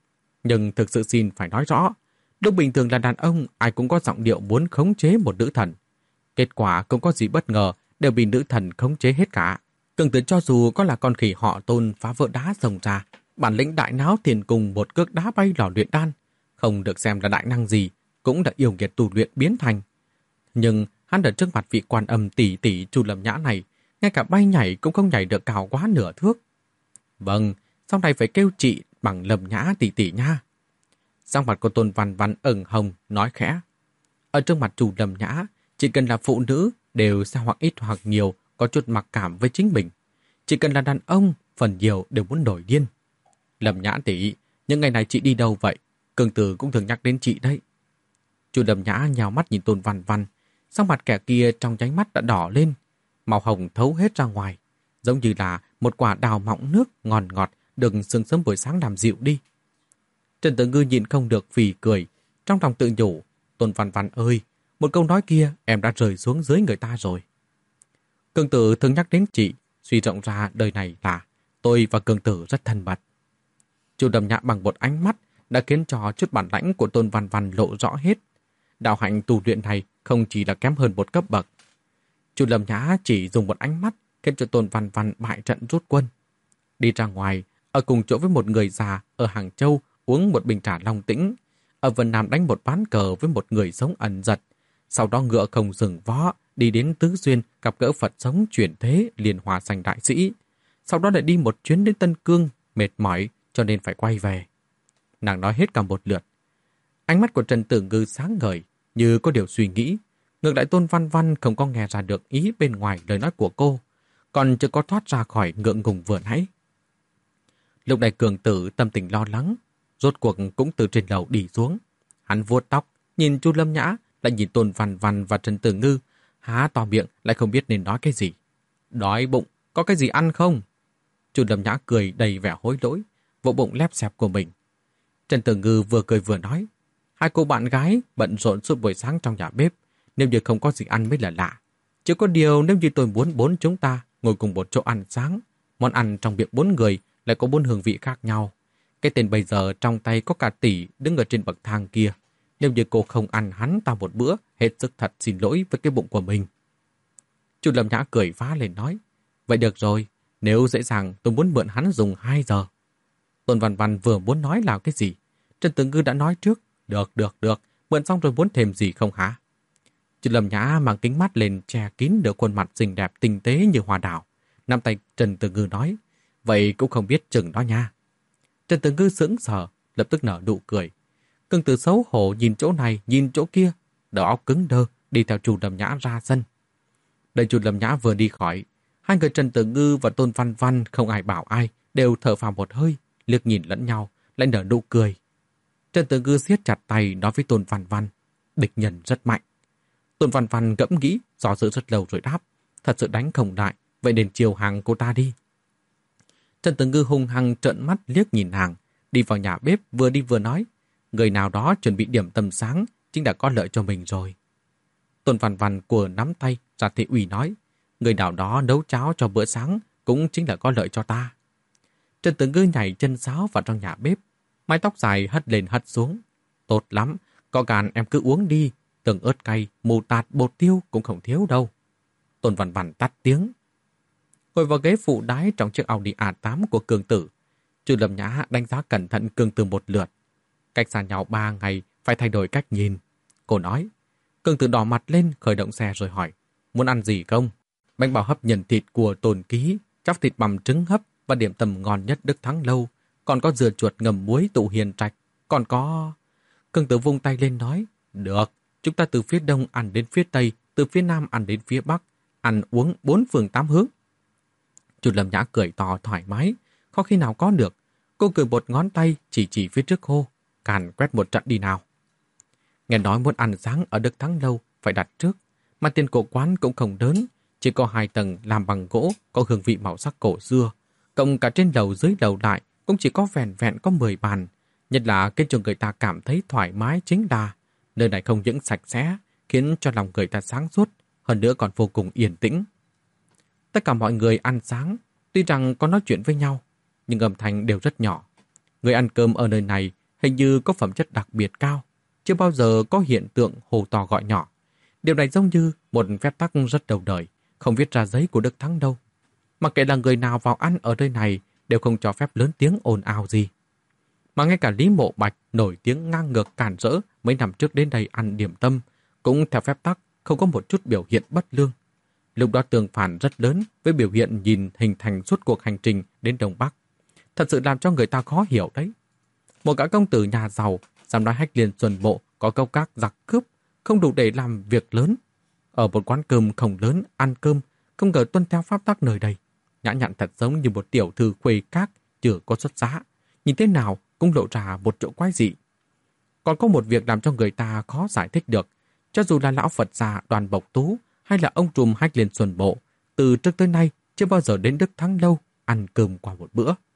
Nhưng thực sự xin phải nói rõ, lúc bình thường là đàn ông, ai cũng có giọng điệu muốn khống chế một nữ thần. Kết quả không có gì bất ngờ, đều bị nữ thần khống chế hết cả. Cường tử cho dù có là con khỉ họ Tôn phá vỡ đá rồng ra, bản lĩnh đại náo tiền cùng một cước đá bay lò luyện đan, không được xem là đại năng gì, cũng đã yêu nghiệt tu luyện biến thành. Nhưng hắn ở trước mặt vị quan âm tỷ tỷ Chu Lâm Nhã này, ngay cả bay nhảy cũng không nhảy được cao quá nửa thước. Vâng, sau này phải kêu chị bằng Lâm Nhã tỷ tỷ nha. Sang mặt của Tôn Văn Văn ửng hồng nói khẽ. Ở trước mặt Chu Lâm Nhã, chỉ cần là phụ nữ đều sẽ hoặc ít hoặc nhiều có chút mặc cảm với chính mình. Chỉ cần là đàn ông, phần nhiều đều muốn nổi điên. Lâm Nhã tỷ, những ngày này chị đi đâu vậy? Cường tử cũng thường nhắc đến chị đấy. Chu Lâm Nhã nhào mắt nhìn Tôn Văn Văn, sang mặt kẻ kia trong nháy mắt đã đỏ lên, màu hồng thấu hết ra ngoài, giống như là một quả đào mọng nước ngon ngọt được sương sớm buổi sáng làm dịu đi. Trần Tử Ngư nhịn không được phì cười, trong lòng tự nhủ, Tôn Văn Văn ơi, một câu nói kia em đã rơi xuống dưới người ta rồi. Cường tử thường nhắc đến chị, suy rộng ra đời này là tôi và Cường tử rất thân mật. Chu Lâm Nhã bằng một ánh mắt đã khiến cho chút bản lãnh của Tôn Văn Văn lộ rõ hết. Đạo hạnh tu luyện này không chỉ là kém hơn một cấp bậc. Chu Lâm Nhã chỉ dùng một ánh mắt khiến cho Tôn Văn Văn bại trận rút quân. Đi ra ngoài, ở cùng chỗ với một người già ở Hàng Châu uống một bình trà long tĩnh, ở Vân Nam đánh một ván cờ với một người sống ẩn giật, sau đó ngựa không dừng vó đi đến Tứ Xuyên gặp gỡ Phật sống chuyển thế liền hòa thành đại sĩ, sau đó lại đi một chuyến đến Tân Cương, mệt mỏi cho nên phải quay về. Nàng nói hết cả một lượt. Ánh mắt của Trần Tử Ngư sáng ngời, như có điều suy nghĩ. Ngược lại Tôn Văn Văn không có nghe ra được ý bên ngoài lời nói của cô, còn chưa có thoát ra khỏi ngượng ngùng vừa nãy. Lúc này Cường Tử tâm tình lo lắng, rốt cuộc cũng từ trên lầu đi xuống. Hắn vuốt tóc, nhìn Chu Lâm Nhã, lại nhìn Tôn Văn Văn và Trần Tử Ngư, há to miệng lại không biết nên nói cái gì. Đói bụng, có cái gì ăn không? Chu Lâm Nhã cười đầy vẻ hối lỗi, vỗ bụng lép xẹp của mình. Trần Tử Ngư vừa cười vừa nói, hai cô bạn gái bận rộn suốt buổi sáng trong nhà bếp, nếu như không có gì ăn mới là lạ. Chỉ có điều nếu như tôi muốn bốn chúng ta ngồi cùng một chỗ ăn sáng, món ăn trong miệng bốn người lại có bốn hương vị khác nhau. Cái tên bây giờ trong tay có cả tỷ đứng ở trên bậc thang kia. Nếu như cô không ăn hắn ta một bữa, hết sức thật xin lỗi với cái bụng của mình. Chu Lâm Nhã cười phá lên nói, vậy được rồi, nếu dễ dàng tôi muốn mượn hắn dùng hai giờ. Tôn Văn Văn vừa muốn nói là cái gì, Trần Tử Ngư đã nói trước, được, được, được, mượn xong rồi muốn thêm gì không hả? Chu Lâm Nhã mang kính mắt lên che kín được khuôn mặt xinh đẹp tinh tế như hoa đào. Nắm tay Trần Tử Ngư nói, vậy cũng không biết chừng đó nha. Trần Tử Ngư sững sờ, lập tức nở nụ cười. Cường Tử xấu hổ nhìn chỗ này, nhìn chỗ kia, đầu óc cứng đơ, đi theo Chu Lâm Nhã ra sân. Đợi Chu Lâm Nhã vừa đi khỏi, hai người Trần Tử Ngư và Tôn Văn Văn không ai bảo ai, đều thở phào một hơi, liếc nhìn lẫn nhau, lại nở nụ cười. Trần Tử Ngư siết chặt tay nói với Tôn Văn Văn, địch nhân rất mạnh. Tôn Văn Văn ngẫm nghĩ, do dự rất lâu rồi đáp, thật sự đánh không lại, vậy nên chiều hàng cô ta đi. Trần Tử Ngư hung hăng trợn mắt liếc nhìn nàng, đi vào nhà bếp vừa đi vừa nói, người nào đó chuẩn bị điểm tâm sáng chính đã có lợi cho mình rồi. Tôn Văn Văn của nắm tay ra thị ủy nói, người nào đó nấu cháo cho bữa sáng cũng chính là có lợi cho ta. Trần Tử Ngư nhảy chân sáo vào trong nhà bếp, mái tóc dài hất lên hất xuống. Tốt lắm, có gan em cứ uống đi, tương ớt cay, mù tạt, bột tiêu cũng không thiếu đâu. Tôn Văn Văn tắt tiếng. Ngồi vào ghế phụ đái trong chiếc Audi a tám của Cương Tử, Trừ Lâm Nhã đánh giá cẩn thận Cương Tử một lượt. Cách xa nhau ba ngày, phải thay đổi cách nhìn. Cô nói. Cương Tử đỏ mặt lên, khởi động xe rồi hỏi. Muốn ăn gì không? Bánh bao hấp nhân thịt của Tôn Ký, chóc thịt bằm trứng hấp và điểm tâm ngon nhất Đức Thắng Lâu. Còn có dưa chuột ngầm muối tụ hiền trạch. Còn có... Cương Tử vung tay lên nói. Được, chúng ta từ phía đông ăn đến phía tây, từ phía nam ăn đến phía bắc. Ăn uống bốn phương tám hướng. Trừ Lâm Nhã cười to thoải mái, khó khi nào có được. Cô cười một ngón tay chỉ chỉ phía trước hô. Càn quét một trận đi nào. Nghe nói muốn ăn sáng ở Đức Thắng Lâu phải đặt trước, mà tiền cổ quán cũng không lớn, chỉ có hai tầng làm bằng gỗ, có hương vị màu sắc cổ xưa. Cộng cả trên lầu dưới lầu lại cũng chỉ có vẹn vẹn có mười bàn. Nhất là cái cho người ta cảm thấy thoải mái chính là nơi này không những sạch sẽ, khiến cho lòng người ta sáng suốt, hơn nữa còn vô cùng yên tĩnh. Tất cả mọi người ăn sáng, tuy rằng có nói chuyện với nhau, nhưng âm thanh đều rất nhỏ. Người ăn cơm ở nơi này hình như có phẩm chất đặc biệt cao, chưa bao giờ có hiện tượng hô to gọi nhỏ. Điều này giống như một phép tắc rất đầu đời, không viết ra giấy của Đức Thắng đâu. Mặc kệ là người nào vào ăn ở nơi này đều không cho phép lớn tiếng ồn ào gì. Mà ngay cả Lý Mộ Bạch nổi tiếng ngang ngược cản rỡ mấy năm trước đến đây ăn điểm tâm, cũng theo phép tắc không có một chút biểu hiện bất lương. Lúc đó tương phản rất lớn với biểu hiện nhìn hình thành suốt cuộc hành trình đến Đông Bắc. Thật sự làm cho người ta khó hiểu đấy. Một gã công tử nhà giàu, dám nói Hách Liên Xuân Bộ có câu các giặc cướp, không đủ để làm việc lớn. Ở một quán cơm không lớn, ăn cơm, không ngờ tuân theo pháp tắc nơi đây. Nhã nhặn thật giống như một tiểu thư khuê các, chưa có xuất giá. Nhìn thế nào cũng lộ ra một chỗ quái dị. Còn có một việc làm cho người ta khó giải thích được. Cho dù là lão Phật già Đoàn Bộc Tú hay là ông trùm Hách Liên Xuân Bộ, từ trước tới nay chưa bao giờ đến Đức Thắng Lâu ăn cơm qua một bữa.